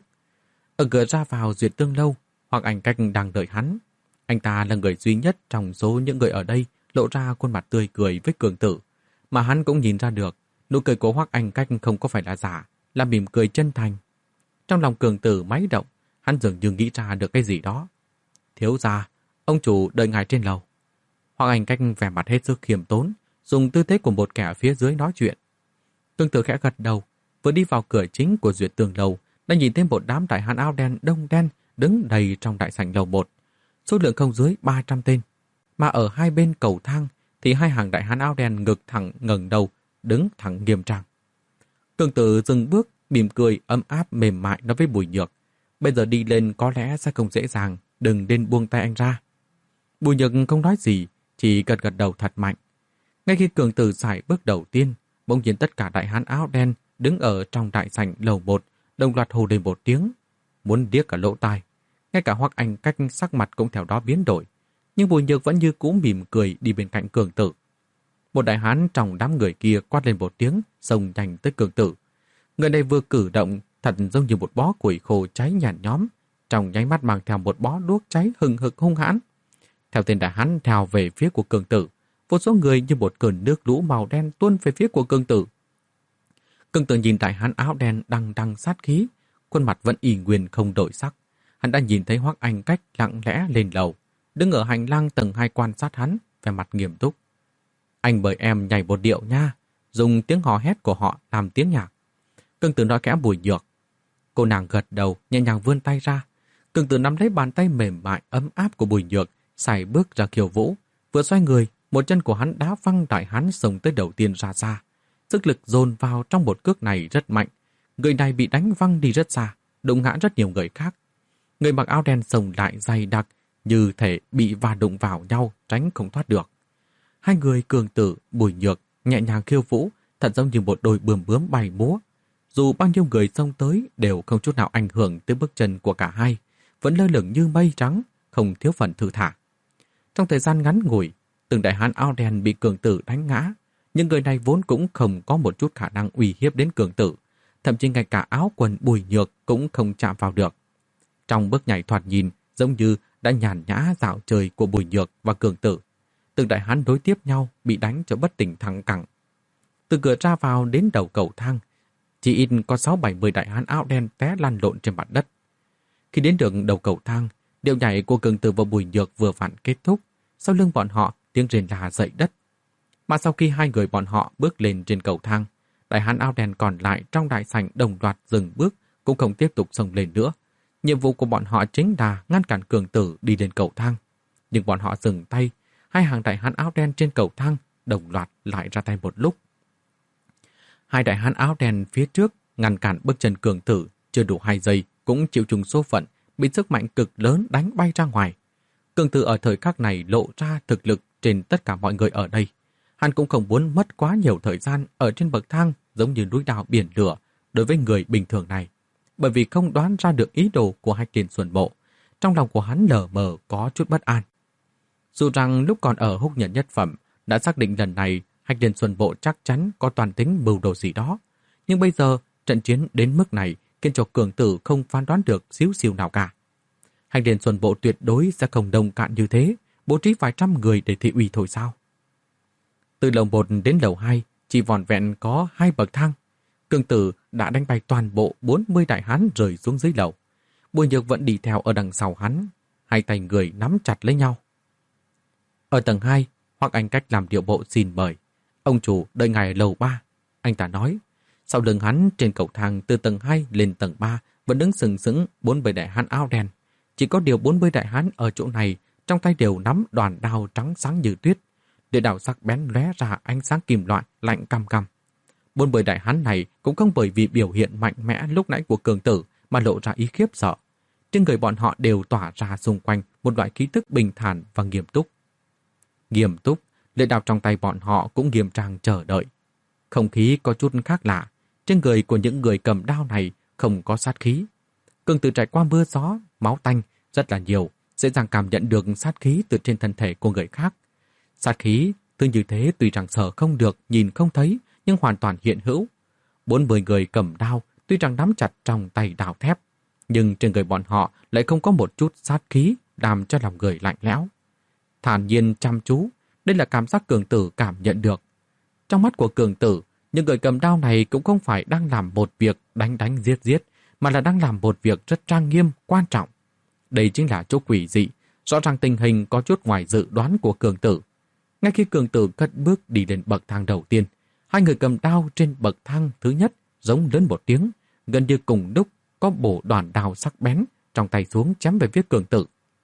Ở cửa ra vào Duyệt Tương Lâu, Hoặc Ảnh Cách đang đợi hắn. Anh ta là người duy nhất trong số những người ở đây lộ ra khuôn mặt tươi cười với Cường Tử, mà hắn cũng nhìn ra được nụ cười của Hoắc Ảnh Cách không có phải là giả, là mỉm cười chân thành. Trong lòng Cường Tử máy động, hắn dường như nghĩ ra được cái gì đó. Thiếu gia, ông chủ đợi ngài trên lầu. Hoắc Ảnh Cách vẻ mặt hết sức khiêm tốn, dùng tư thế của một kẻ phía dưới nói chuyện. Cường Tử khẽ gật đầu, vừa đi vào cửa chính của Duyệt Tường Lầu, đã nhìn thấy một đám đại hán áo đen đông đen đứng đầy trong đại sảnh lầu một, số lượng không dưới ba trăm tên. Mà ở hai bên cầu thang thì hai hàng đại hán áo đen ngực thẳng ngẩng đầu, đứng thẳng nghiêm trang. Cường Tử dừng bước, mỉm cười ấm áp mềm mại nói với Bùi Nhược, bây giờ đi lên có lẽ sẽ không dễ dàng, đừng nên buông tay anh ra. Bùi Nhược không nói gì, chỉ gật gật đầu thật mạnh. Ngay khi Cường Tử xài bước đầu tiên, bỗng nhiên tất cả đại hán áo đen đứng ở trong đại sảnh lầu một đồng loạt hô lên một tiếng, muốn điếc cả lỗ tai. Ngay cả Hoắc Ảnh Cách sắc mặt cũng theo đó biến đổi, nhưng Bùi Nhược vẫn như cũ mỉm cười đi bên cạnh Cường Tử. Một đại hán trong đám người kia quát lên một tiếng, xông nhanh tới Cường Tử. Người này vừa cử động, thật giống như một bó củi khô cháy nhàn nhóm, trong nháy mắt mang theo một bó đuốc cháy hừng hực hung hãn. Theo tên đại hán theo về phía của Cường Tử, một số người như một cơn nước lũ màu đen tuôn về phía của Cường Tử. Cường Tử nhìn đại hán áo đen đằng đằng sát khí, khuôn mặt vẫn y nguyên không đổi sắc. Hắn đã nhìn thấy Hoắc Ảnh Cách lặng lẽ lên lầu, đứng ở hành lang tầng hai quan sát hắn, vẻ mặt nghiêm túc. Anh mời em nhảy một điệu nha, dùng tiếng hò hét của họ làm tiếng nhạc. Cường Tử nói kẽ Bùi Nhược. Cô nàng gật đầu, nhẹ nhàng vươn tay ra. Cường Tử nắm lấy bàn tay mềm mại ấm áp của Bùi Nhược, sải bước ra khiêu vũ. Vừa xoay người, một chân của hắn đá văng đại hán xông tới đầu tiên ra xa. Sức lực dồn vào trong một cước này rất mạnh. Người này bị đánh văng đi rất xa, đụng ngã rất nhiều người khác. Người mặc áo đen xông lại dày đặc, như thể bị va đụng vào nhau, tránh không thoát được. Hai người Cường Tử, Bùi Nhược nhẹ nhàng khiêu vũ, thật giống như một đôi bướm bướm bay múa. Dù bao nhiêu người xông tới đều không chút nào ảnh hưởng tới bước chân của cả hai, vẫn lơ lửng như mây trắng, không thiếu phần thư thả. Trong thời gian ngắn ngủi, từng đại hán áo đen bị Cường Tử đánh ngã, những người này vốn cũng không có một chút khả năng uy hiếp đến Cường Tử, thậm chí ngay cả áo quần Bùi Nhược cũng không chạm vào được. Trong bước nhảy thoạt nhìn giống như đã nhàn nhã dạo chơi của Bùi Nhược và Cường Tử, từng đại hán đối tiếp nhau bị đánh cho bất tỉnh thẳng cẳng. Từ cửa ra vào đến đầu cầu thang, chỉ ít có sáu bảy mươi đại hán áo đen té lăn lộn trên mặt đất. Khi đến được đầu cầu thang, điệu nhảy của Cường Tử và Bùi Nhược vừa vặn kết thúc, sau lưng bọn họ tiếng rền la dậy đất. Mà sau khi hai người bọn họ bước lên trên cầu thang, đại hán áo đen còn lại trong đại sảnh đồng loạt dừng bước, cũng không tiếp tục xông lên nữa. Nhiệm vụ của bọn họ chính là ngăn cản Cường Tử đi lên cầu thang. Nhưng bọn họ dừng tay, hai hàng đại hán áo đen trên cầu thang đồng loạt lại ra tay một lúc. Hai đại hán áo đen phía trước ngăn cản bước chân Cường Tử chưa đủ hai giây cũng chịu chung số phận, bị sức mạnh cực lớn đánh bay ra ngoài. Cường Tử ở thời khắc này lộ ra thực lực trên tất cả mọi người ở đây. Hắn cũng không muốn mất quá nhiều thời gian ở trên bậc thang giống như núi đao biển lửa đối với người bình thường này, bởi vì không đoán ra được ý đồ của Hách Liên Xuân Bộ. Trong lòng của hắn lờ mờ có chút bất an. Dù rằng lúc còn ở Húc Nhật Nhất Phẩm đã xác định lần này Hách Liên Xuân Bộ chắc chắn có toàn tính mưu đồ gì đó, nhưng bây giờ trận chiến đến mức này khiến cho Cường Tử không phán đoán được xíu xiu nào cả. Hách Liên Xuân Bộ tuyệt đối sẽ không đồng cạn như thế, bố trí vài trăm người để thị uy thôi sao? Từ lầu một đến lầu hai chỉ vỏn vẹn có hai bậc thang. Cường Tử đã đánh bay toàn bộ bốn mươi đại hán rơi xuống dưới lầu. Bùi Nhược vẫn đi theo ở đằng sau hắn, hai tay người nắm chặt lấy nhau. Ở tầng hai, Hoắc Ảnh Cách làm điệu bộ xin mời. Ông chủ đợi ngài ở lầu ba, anh ta nói. Sau lưng hắn trên cầu thang từ tầng hai lên tầng ba vẫn đứng sừng sững bốn mươi đại hán áo đen. Chỉ có điều bốn mươi đại hán ở chỗ này trong tay đều nắm đoàn đao trắng sáng như tuyết. Địa đao sắc bén lóe ra ánh sáng kim loại lạnh căm căm. Bốn mươi đại hán này cũng không bởi vì biểu hiện mạnh mẽ lúc nãy của Cường Tử mà lộ ra ý khiếp sợ. trên người bọn họ đều tỏa ra xung quanh một loại khí tức bình thản và nghiêm túc. Nghiêm túc, lưỡi đao trong tay bọn họ cũng nghiêm trang chờ đợi. Không khí có chút khác lạ, trên người của những người cầm đao này không có sát khí. Cường Tử trải qua mưa gió, máu tanh rất là nhiều, dễ dàng cảm nhận được sát khí từ trên thân thể của người khác. Sát khí thứ như thế tuy rằng sở không được, nhìn không thấy, nhưng hoàn toàn hiện hữu. Bốn mươi người cầm đao tuy rằng nắm chặt trong tay đao thép, nhưng trên người bọn họ lại không có một chút sát khí làm cho lòng người lạnh lẽo. Thản nhiên chăm chú, đây là cảm giác Cường Tử cảm nhận được. Trong mắt của Cường Tử, những người cầm đao này cũng không phải đang làm một việc đánh đánh giết giết, mà là đang làm một việc rất trang nghiêm, quan trọng. Đây chính là chỗ quỷ dị, rõ ràng tình hình có chút ngoài dự đoán của Cường Tử. Ngay khi Cường Tử cất bước đi lên bậc thang đầu tiên, hai người cầm đao trên bậc thang thứ nhất giống lớn một tiếng, gần như cùng lúc có bổ đoạn đao sắc bén trong tay xuống chém về phía Cường Tử.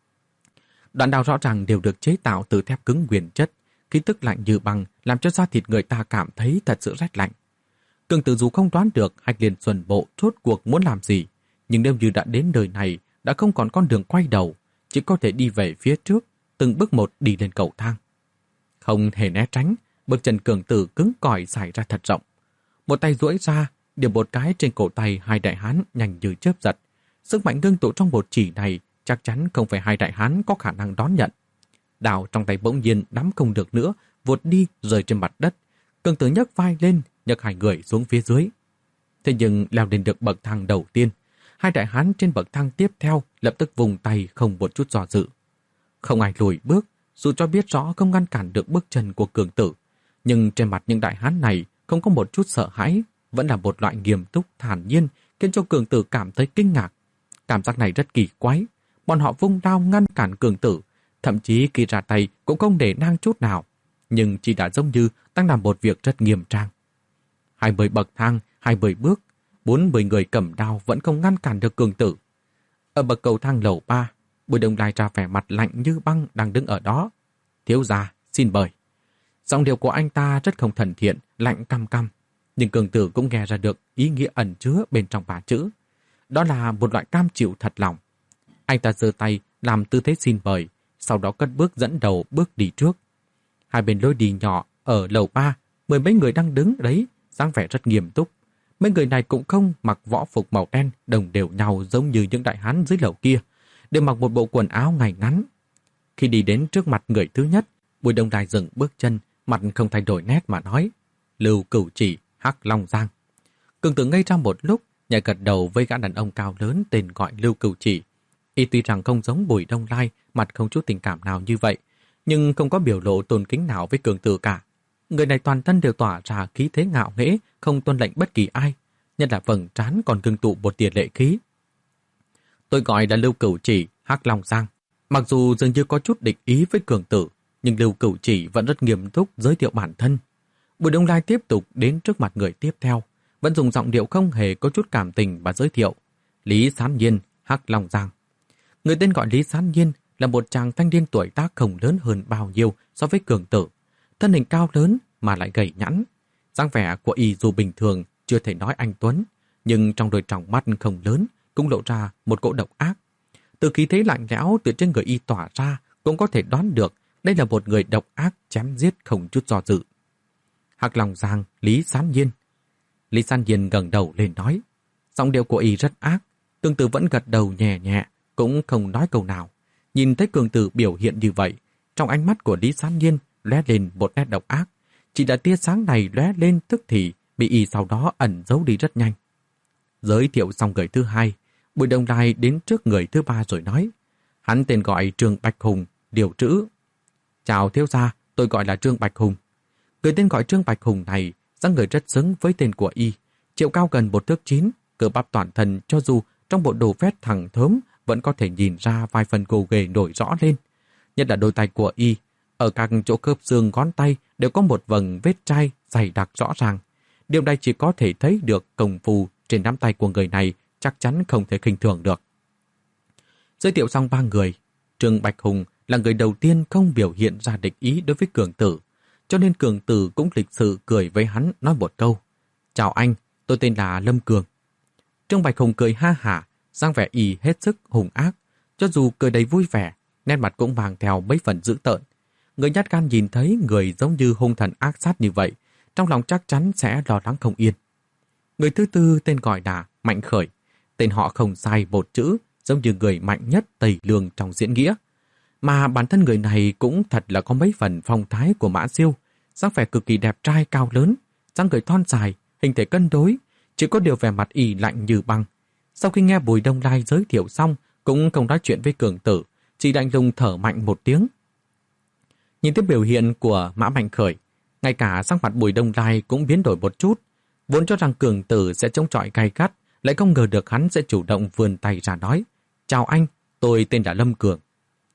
Đoạn đao rõ ràng đều được chế tạo từ thép cứng nguyên chất, khí tức lạnh như băng làm cho da thịt người ta cảm thấy thật sự rét lạnh. Cường Tử dù không đoán được Hách Liên Xuân Bộ rốt cuộc muốn làm gì, nhưng nếu như đã đến đời này, đã không còn con đường quay đầu, chỉ có thể đi về phía trước, từng bước một đi lên cầu thang. Không hề né tránh, bước chân Cường Tử cứng cỏi xảy ra thật rộng. Một tay duỗi ra, điểm một cái trên cổ tay hai đại hán nhanh như chớp giật. Sức mạnh ngưng tụ trong một chỉ này chắc chắn không phải hai đại hán có khả năng đón nhận. Đao trong tay bỗng nhiên nắm không được nữa, vụt đi rơi trên mặt đất. Cường Tử nhấc vai lên, nhấc hai người xuống phía dưới. Thế nhưng leo lên được bậc thang đầu tiên, hai đại hán trên bậc thang tiếp theo lập tức vùng tay không một chút do dự. Không ai lùi bước, dù cho biết rõ không ngăn cản được bước chân của Cường Tử, nhưng trên mặt những đại hán này không có một chút sợ hãi, vẫn là một loại nghiêm túc thản nhiên, khiến cho Cường Tử cảm thấy kinh ngạc. Cảm giác này rất kỳ quái, bọn họ vung đao ngăn cản Cường Tử, thậm chí khi ra tay cũng không để nang chút nào, nhưng chỉ đã giống như đang làm một việc rất nghiêm trang. Hai mươi bậc thang, hai mươi bước, bốn mươi người cầm đao vẫn không ngăn cản được Cường Tử. Ở bậc cầu thang lầu ba, Bùi Đông Lai ra vẻ mặt lạnh như băng đang đứng ở đó. Thiếu gia, xin mời. Giọng điệu của anh ta rất không thân thiện, lạnh căm căm, nhưng Cường Tử cũng nghe ra được ý nghĩa ẩn chứa bên trong ba chữ. Đó là một loại cam chịu thật lòng. Anh ta giơ tay làm tư thế xin mời, sau đó cất bước dẫn đầu bước đi trước. Hai bên lối đi nhỏ ở lầu ba, mười mấy người đang đứng đấy, dáng vẻ rất nghiêm túc. Mấy người này cũng không mặc võ phục màu đen đồng đều nhau giống như những đại hán dưới lầu kia, đều mặc một bộ quần áo ngay ngắn. Khi đi đến trước mặt người thứ nhất, Bùi Đông Lai dừng bước chân, mặt không thay đổi nét mà nói: Lưu Cửu Chỉ, Hắc Long Giang. Cường Tử ngây ra một lúc, nhảy gật đầu với gã đàn ông cao lớn tên gọi Lưu Cửu Chỉ. Y tuy rằng không giống Bùi Đông Lai, mặt không chút tình cảm nào như vậy, nhưng không có biểu lộ tôn kính nào với Cường Tử cả. Người này toàn thân đều tỏa ra khí thế ngạo nghễ, không tuân lệnh bất kỳ ai, nhất là vầng trán còn ngưng tụ một tia lệ khí. Tôi gọi là Lưu Cửu Chỉ, Hắc Long Giang. Mặc dù dường như có chút địch ý với Cường Tử, nhưng Lưu Cửu Chỉ vẫn rất nghiêm túc giới thiệu bản thân. Bùi Đông Lai tiếp tục đến trước mặt người tiếp theo, vẫn dùng giọng điệu không hề có chút cảm tình và giới thiệu: Lý Sán Nhiên, Hắc Long Giang. Người tên gọi Lý Sán Nhiên là một chàng thanh niên tuổi tác không lớn hơn bao nhiêu so với Cường Tử, thân hình cao lớn mà lại gầy nhẵn. Dáng vẻ của y dù bình thường chưa thể nói anh tuấn, nhưng trong đôi tròng mắt không lớn cũng lộ ra một cỗ độc ác. Từ khí thế lạnh lẽo từ trên người y tỏa ra cũng có thể đoán được đây là một người độc ác chém giết không chút do dự. Hắc Long Giang, Lý Sán Nhiên. Lý Sán Nhiên ngẩng đầu lên nói. Giọng điệu của y rất ác, Cường Tử vẫn gật đầu nhẹ nhẹ, cũng không nói câu nào. Nhìn thấy Cường Tử biểu hiện như vậy, trong ánh mắt của Lý Sán Nhiên lóe lên một nét độc ác. Chỉ đã tia sáng này lóe lên tức thì bị y sau đó ẩn giấu đi rất nhanh. Giới thiệu xong người thứ hai, Bùi Đông Lai đến trước người thứ ba rồi nói. Hắn tên gọi Trương Bạch Hùng, điều trữ. Chào thiếu gia, tôi gọi là Trương Bạch Hùng. Người tên gọi Trương Bạch Hùng này dáng người rất xứng với tên của y, chiều cao gần một thước chín, cơ bắp toàn thân cho dù trong bộ đồ vest thẳng thớm vẫn có thể nhìn ra vài phần gồ ghề nổi rõ lên. Nhất là đôi tay của y, ở các chỗ khớp xương ngón tay đều có một vầng vết chai dày đặc rõ ràng. Điều này chỉ có thể thấy được công phu trên nắm tay của người này chắc chắn không thể khinh thường được. Giới thiệu xong ba người, Trương Bạch Hùng là người đầu tiên không biểu hiện ra địch ý đối với Cường Tử, cho nên Cường Tử cũng lịch sự cười với hắn nói một câu. Chào anh, tôi tên là Lâm Cường. Trương Bạch Hùng cười ha hả, dáng vẻ y hết sức hung ác, cho dù cười đầy vui vẻ, nét mặt cũng mang theo mấy phần dữ tợn. Người nhát gan nhìn thấy người giống như hung thần ác sát như vậy, trong lòng chắc chắn sẽ lo lắng không yên. Người thứ tư tên gọi là Mạnh Khởi. Tên họ không sai một chữ, giống như người mạnh nhất Tây Lương trong diễn nghĩa. Mà bản thân người này cũng thật là có mấy phần phong thái của Mã Siêu, dáng vẻ cực kỳ đẹp trai cao lớn, dáng người thon dài, hình thể cân đối, chỉ có điều vẻ mặt y lạnh như băng. Sau khi nghe Bùi Đông Lai giới thiệu xong, cũng không nói chuyện với Cường Tử, chỉ lạnh lùng thở mạnh một tiếng. Nhìn tiếp biểu hiện của Mã Mạnh Khởi, ngay cả sắc mặt Bùi Đông Lai cũng biến đổi một chút. Vốn cho rằng Cường Tử sẽ chống chọi gay gắt, lại không ngờ được hắn sẽ chủ động vươn tay ra nói: "Chào anh, tôi tên là Lâm Cường."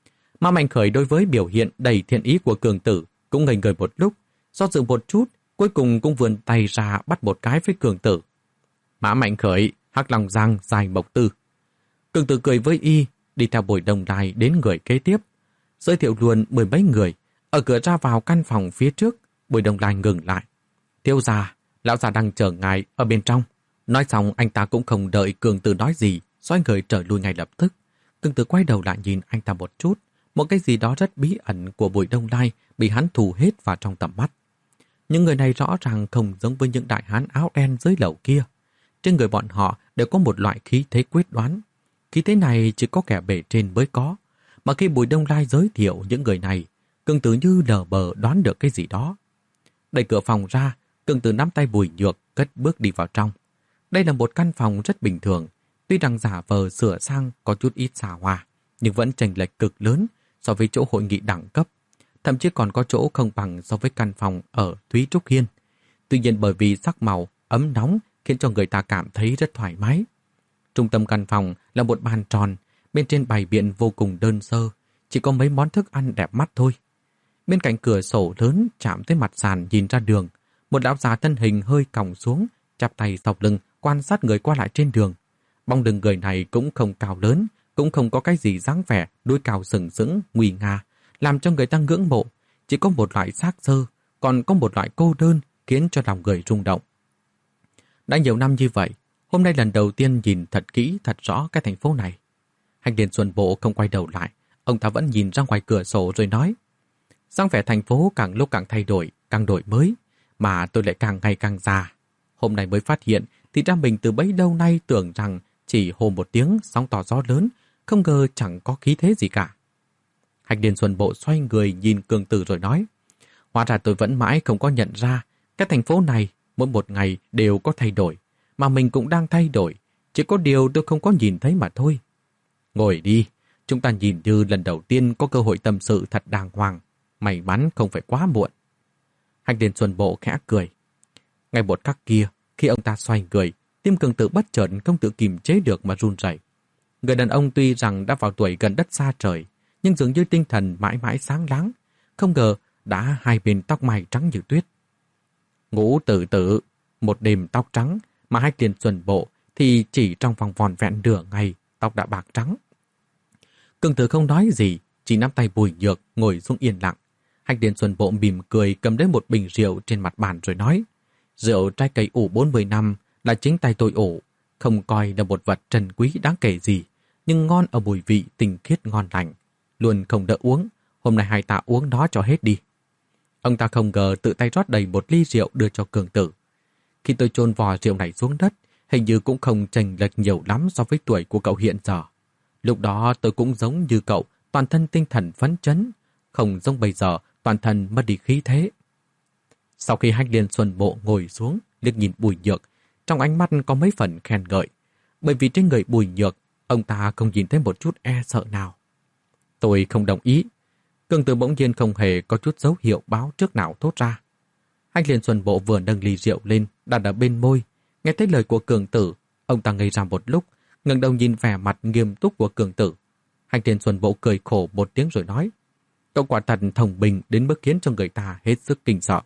Mã Mạnh Khởi đối với biểu hiện đầy thiện ý của Cường Tử cũng ngây người một lúc, do dự một chút, cuối cùng cũng vươn tay ra bắt một cái với Cường Tử. "Mã Mạnh Khởi, Hắc Long Giang dài Mộc Tư." Cường Tử cười với y, đi theo Bùi Đông Lai đến người kế tiếp, giới thiệu luôn mười mấy người. Ở cửa ra vào căn phòng phía trước, Bùi Đông Lai ngừng lại. "Thiếu gia, lão già đang chờ ngài ở bên trong." Nói xong anh ta cũng không đợi Cường Tử nói gì, xoay người trở lui ngay lập tức. Cường Tử quay đầu lại nhìn anh ta một chút, một cái gì đó rất bí ẩn của Bùi Đông Lai bị hắn thu hết vào trong tầm mắt. Những người này rõ ràng không giống với những đại hán áo đen dưới lầu kia. Trên người bọn họ đều có một loại khí thế quyết đoán. Khí thế này chỉ có kẻ bề trên mới có. Mà khi Bùi Đông Lai giới thiệu những người này, Cường Tử như lờ bờ đoán được cái gì đó. Đẩy cửa phòng ra, Cường Tử nắm tay Bùi Nhược cất bước đi vào trong. Đây là một căn phòng rất bình thường, tuy rằng giả vờ sửa sang có chút ít xa hoa, nhưng vẫn chênh lệch cực lớn so với chỗ hội nghị đẳng cấp. Thậm chí còn có chỗ không bằng so với căn phòng ở Thúy Trúc Hiên. Tuy nhiên bởi vì sắc màu ấm nóng khiến cho người ta cảm thấy rất thoải mái. Trung tâm căn phòng là một bàn tròn, bên trên bày biện vô cùng đơn sơ, chỉ có mấy món thức ăn đẹp mắt thôi. Bên cạnh cửa sổ lớn chạm tới mặt sàn nhìn ra đường, một lão già thân hình hơi còng xuống, chắp tay sau lưng quan sát người qua lại trên đường. Bóng lưng người này cũng không cao lớn, cũng không có cái gì dáng vẻ đuôi cao sừng sững, nguy nga, làm cho người ta ngưỡng mộ. Chỉ có một loại xác sơ, còn có một loại cô đơn khiến cho lòng người rung động. Đã nhiều năm như vậy, hôm nay lần đầu tiên nhìn thật kỹ, thật rõ cái thành phố này. Hành Điền Xuân Bộ không quay đầu lại, ông ta vẫn nhìn ra ngoài cửa sổ rồi nói: "Dáng vẻ thành phố càng lúc càng thay đổi, càng đổi mới, mà tôi lại càng ngày càng già. Hôm nay mới phát hiện thì ra mình từ bấy lâu nay tưởng rằng chỉ hô một tiếng sóng to gió lớn, không ngờ chẳng có khí thế gì cả." Hành Điền Xuân Bộ xoay người nhìn Cường Tử rồi nói: "Hóa ra tôi vẫn mãi không có nhận ra, cái thành phố này mỗi một ngày đều có thay đổi, mà mình cũng đang thay đổi, chỉ có điều tôi không có nhìn thấy mà thôi. Ngồi đi, chúng ta nhìn như lần đầu tiên có cơ hội tâm sự thật đàng hoàng, may mắn không phải quá muộn." Hành Điền Xuân Bộ khẽ cười. Ngay một khắc kia, khi ông ta xoay người, tim Cường Tử bất chợt không tự kiềm chế được mà run rẩy. Người đàn ông tuy rằng đã vào tuổi gần đất xa trời, nhưng dường như tinh thần mãi mãi sáng láng, không ngờ đã hai bên tóc mai trắng như tuyết. Ngũ Tử Tử, một đêm tóc trắng, mà Hành Điền Xuân Bộ thì chỉ trong vòng vòn vẹn nửa ngày, tóc đã bạc trắng. Cường Tử không nói gì, chỉ nắm tay Bùi Nhược ngồi xuống yên lặng. Hành Điền Xuân Bộ mỉm cười cầm đến một bình rượu trên mặt bàn rồi nói: "Rượu trái cây ủ bốn mươi năm là chính tay tôi ủ, không coi là một vật trân quý đáng kể gì, nhưng ngon ở mùi vị tinh khiết ngon lành, luôn không đỡ uống, hôm nay hai ta uống nó cho hết đi." Ông ta không ngờ tự tay rót đầy một ly rượu đưa cho Cường Tử. Khi tôi chôn vò rượu này xuống đất, hình như cũng không chênh lệch nhiều lắm so với tuổi của cậu hiện giờ. Lúc đó tôi cũng giống như cậu, toàn thân tinh thần phấn chấn, không giống bây giờ toàn thân mất đi khí thế. Sau khi Hành Điền Xuân Bộ ngồi xuống, liếc nhìn Bùi Nhược, trong ánh mắt có mấy phần khen ngợi, bởi vì trên người Bùi Nhược, ông ta không nhìn thấy một chút e sợ nào. Tôi không đồng ý. Cường Tử bỗng nhiên không hề có chút dấu hiệu báo trước nào thốt ra. Hành Điền Xuân Bộ vừa nâng ly rượu lên, đặt ở bên môi. Nghe thấy lời của Cường Tử, ông ta ngây ra một lúc, ngẩng đầu nhìn vẻ mặt nghiêm túc của Cường Tử. Hành Điền Xuân Bộ cười khổ một tiếng rồi nói: "Cậu quả thật thông minh đến mức khiến cho người ta hết sức kinh sợ."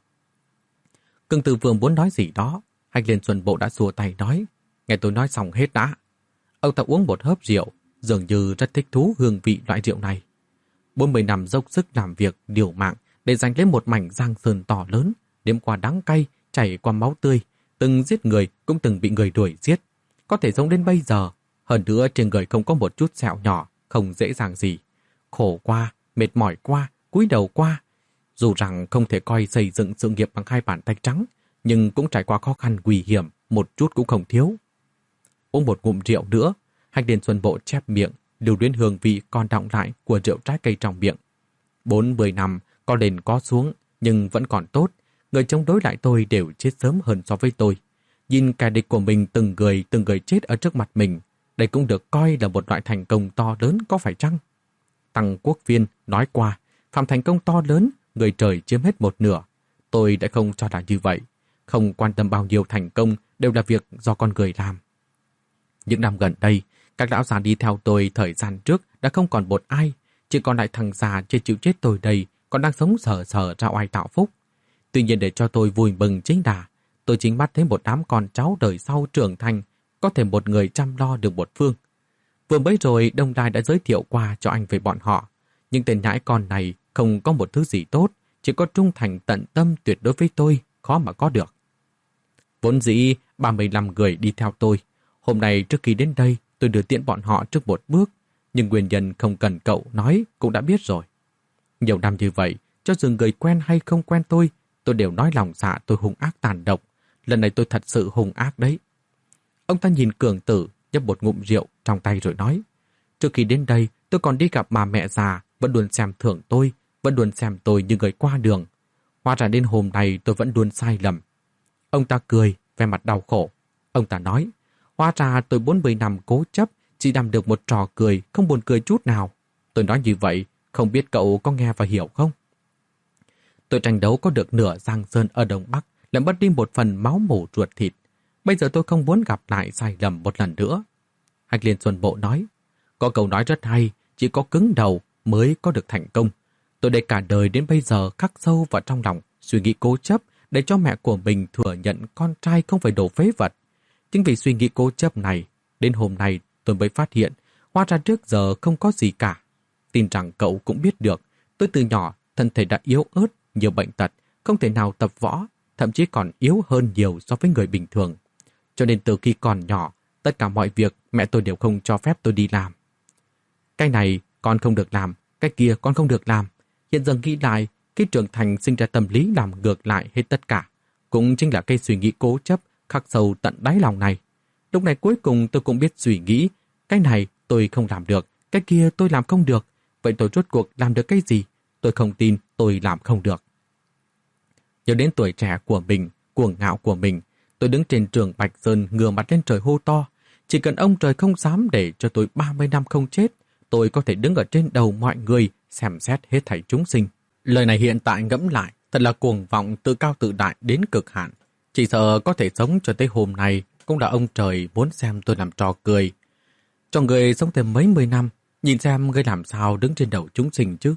Cường Tử vừa muốn nói gì đó, Hành Điền Xuân Bộ đã xua tay nói: "Nghe tôi nói xong hết đã." Ông ta uống một hớp rượu, dường như rất thích thú hương vị loại rượu này. bốn mươi năm dốc sức làm việc, điều mạng để giành lấy một mảnh giang sơn to lớn, đêm qua đắng cay, chảy qua máu tươi, từng giết người cũng từng bị người đuổi giết. Có thể sống đến bây giờ, Hơn nữa trên người không có một chút sẹo nhỏ, không dễ dàng gì. Khổ qua, mệt mỏi qua, cúi đầu qua. Dù rằng không thể coi xây dựng sự nghiệp bằng hai bàn tay trắng, nhưng cũng trải qua khó khăn nguy hiểm, một chút cũng không thiếu. Uống một ngụm rượu nữa, Hách Liên Xuân Bộ chép miệng, lưu luyến hương vị còn đọng lại của rượu trái cây trong miệng. Bốn mươi năm, có lên có xuống, nhưng vẫn còn tốt. Người chống đối lại tôi đều chết sớm hơn so với tôi. Nhìn kẻ địch của mình từng người từng người chết ở trước mặt mình, đây cũng được coi là một loại thành công to lớn có phải chăng? Tăng Quốc Viên nói qua, phạm thành công to lớn, người trời chiếm hết một nửa. Tôi đã không cho là như vậy. Không quan tâm bao nhiêu thành công đều là việc do con người làm. Những năm gần đây, các lão già đi theo tôi thời gian trước đã không còn một ai, chỉ còn lại thằng già chưa chịu chết tôi đây còn đang sống sờ sờ ra oai tạo phúc. Tuy nhiên để cho tôi vui mừng chính là tôi chính mắt thấy một đám con cháu đời sau trưởng thành, có thể một người chăm lo được một phương. Vừa mới rồi Đông Đài đã giới thiệu qua cho anh về bọn họ, nhưng tên nhãi con này không có một thứ gì tốt, chỉ có trung thành tận tâm tuyệt đối với tôi, khó mà có được. Vốn dĩ ba mươi lăm người đi theo tôi. Hôm nay trước khi đến đây tôi đưa tiễn bọn họ trước một bước, nhưng nguyên nhân không cần cậu nói cũng đã biết rồi. Nhiều năm như vậy, cho dù người quen hay không quen tôi, tôi đều nói lòng dạ tôi hung ác tàn độc. Lần này tôi thật sự hung ác đấy. Ông ta nhìn Cường Tử, nhấp một ngụm rượu trong tay rồi nói, trước khi đến đây tôi còn đi gặp bà mẹ già, vẫn luôn xem thường tôi, vẫn luôn xem tôi như người qua đường. Hóa ra đến hôm nay tôi vẫn luôn sai lầm. Ông ta cười, vẻ mặt đau khổ. Ông ta nói, hóa ra tôi bốn mươi năm cố chấp, chỉ làm được một trò cười, không buồn cười chút nào. Tôi nói như vậy, không biết cậu có nghe và hiểu không? Tôi tranh đấu có được nửa Giang Sơn ở Đông Bắc, lại mất đi một phần máu mủ ruột thịt. Bây giờ tôi không muốn gặp lại sai lầm một lần nữa. Hách Liên Xuân Bộ nói, có câu nói rất hay, chỉ có cứng đầu mới có được thành công. Tôi đây cả đời đến bây giờ khắc sâu vào trong lòng, suy nghĩ cố chấp để cho mẹ của mình thừa nhận con trai không phải đồ phế vật. Chính vì suy nghĩ cố chấp này, đến hôm nay tôi mới phát hiện, hóa ra trước giờ không có gì cả. Tin rằng cậu cũng biết được, tôi từ nhỏ thân thể đã yếu ớt, nhiều bệnh tật, không thể nào tập võ, thậm chí còn yếu hơn nhiều so với người bình thường. Cho nên từ khi còn nhỏ, tất cả mọi việc mẹ tôi đều không cho phép tôi đi làm. Cái này con không được làm, cái kia con không được làm. Hiện giờ nghĩ lại, khi trưởng thành sinh ra tâm lý làm ngược lại hết tất cả. Cũng chính là cái suy nghĩ cố chấp khắc sâu tận đáy lòng này. Lúc này cuối cùng tôi cũng biết suy nghĩ, cái này tôi không làm được, cái kia tôi làm không được. Vậy tôi rốt cuộc làm được cái gì? Tôi không tin tôi làm không được. Nhớ đến tuổi trẻ của mình, cuồng ngạo của mình, tôi đứng trên trường Bạch Sơn ngửa mặt lên trời hô to. Chỉ cần ông trời không dám để cho tôi ba mươi năm không chết, tôi có thể đứng ở trên đầu mọi người xem xét hết thảy chúng sinh. Lời này hiện tại ngẫm lại, thật là cuồng vọng tự cao tự đại đến cực hạn. Chỉ sợ có thể sống cho tới hôm nay cũng là ông trời muốn xem tôi làm trò cười. Cho người sống thêm mấy mươi năm, nhìn xem người làm sao đứng trên đầu chúng sinh chứ.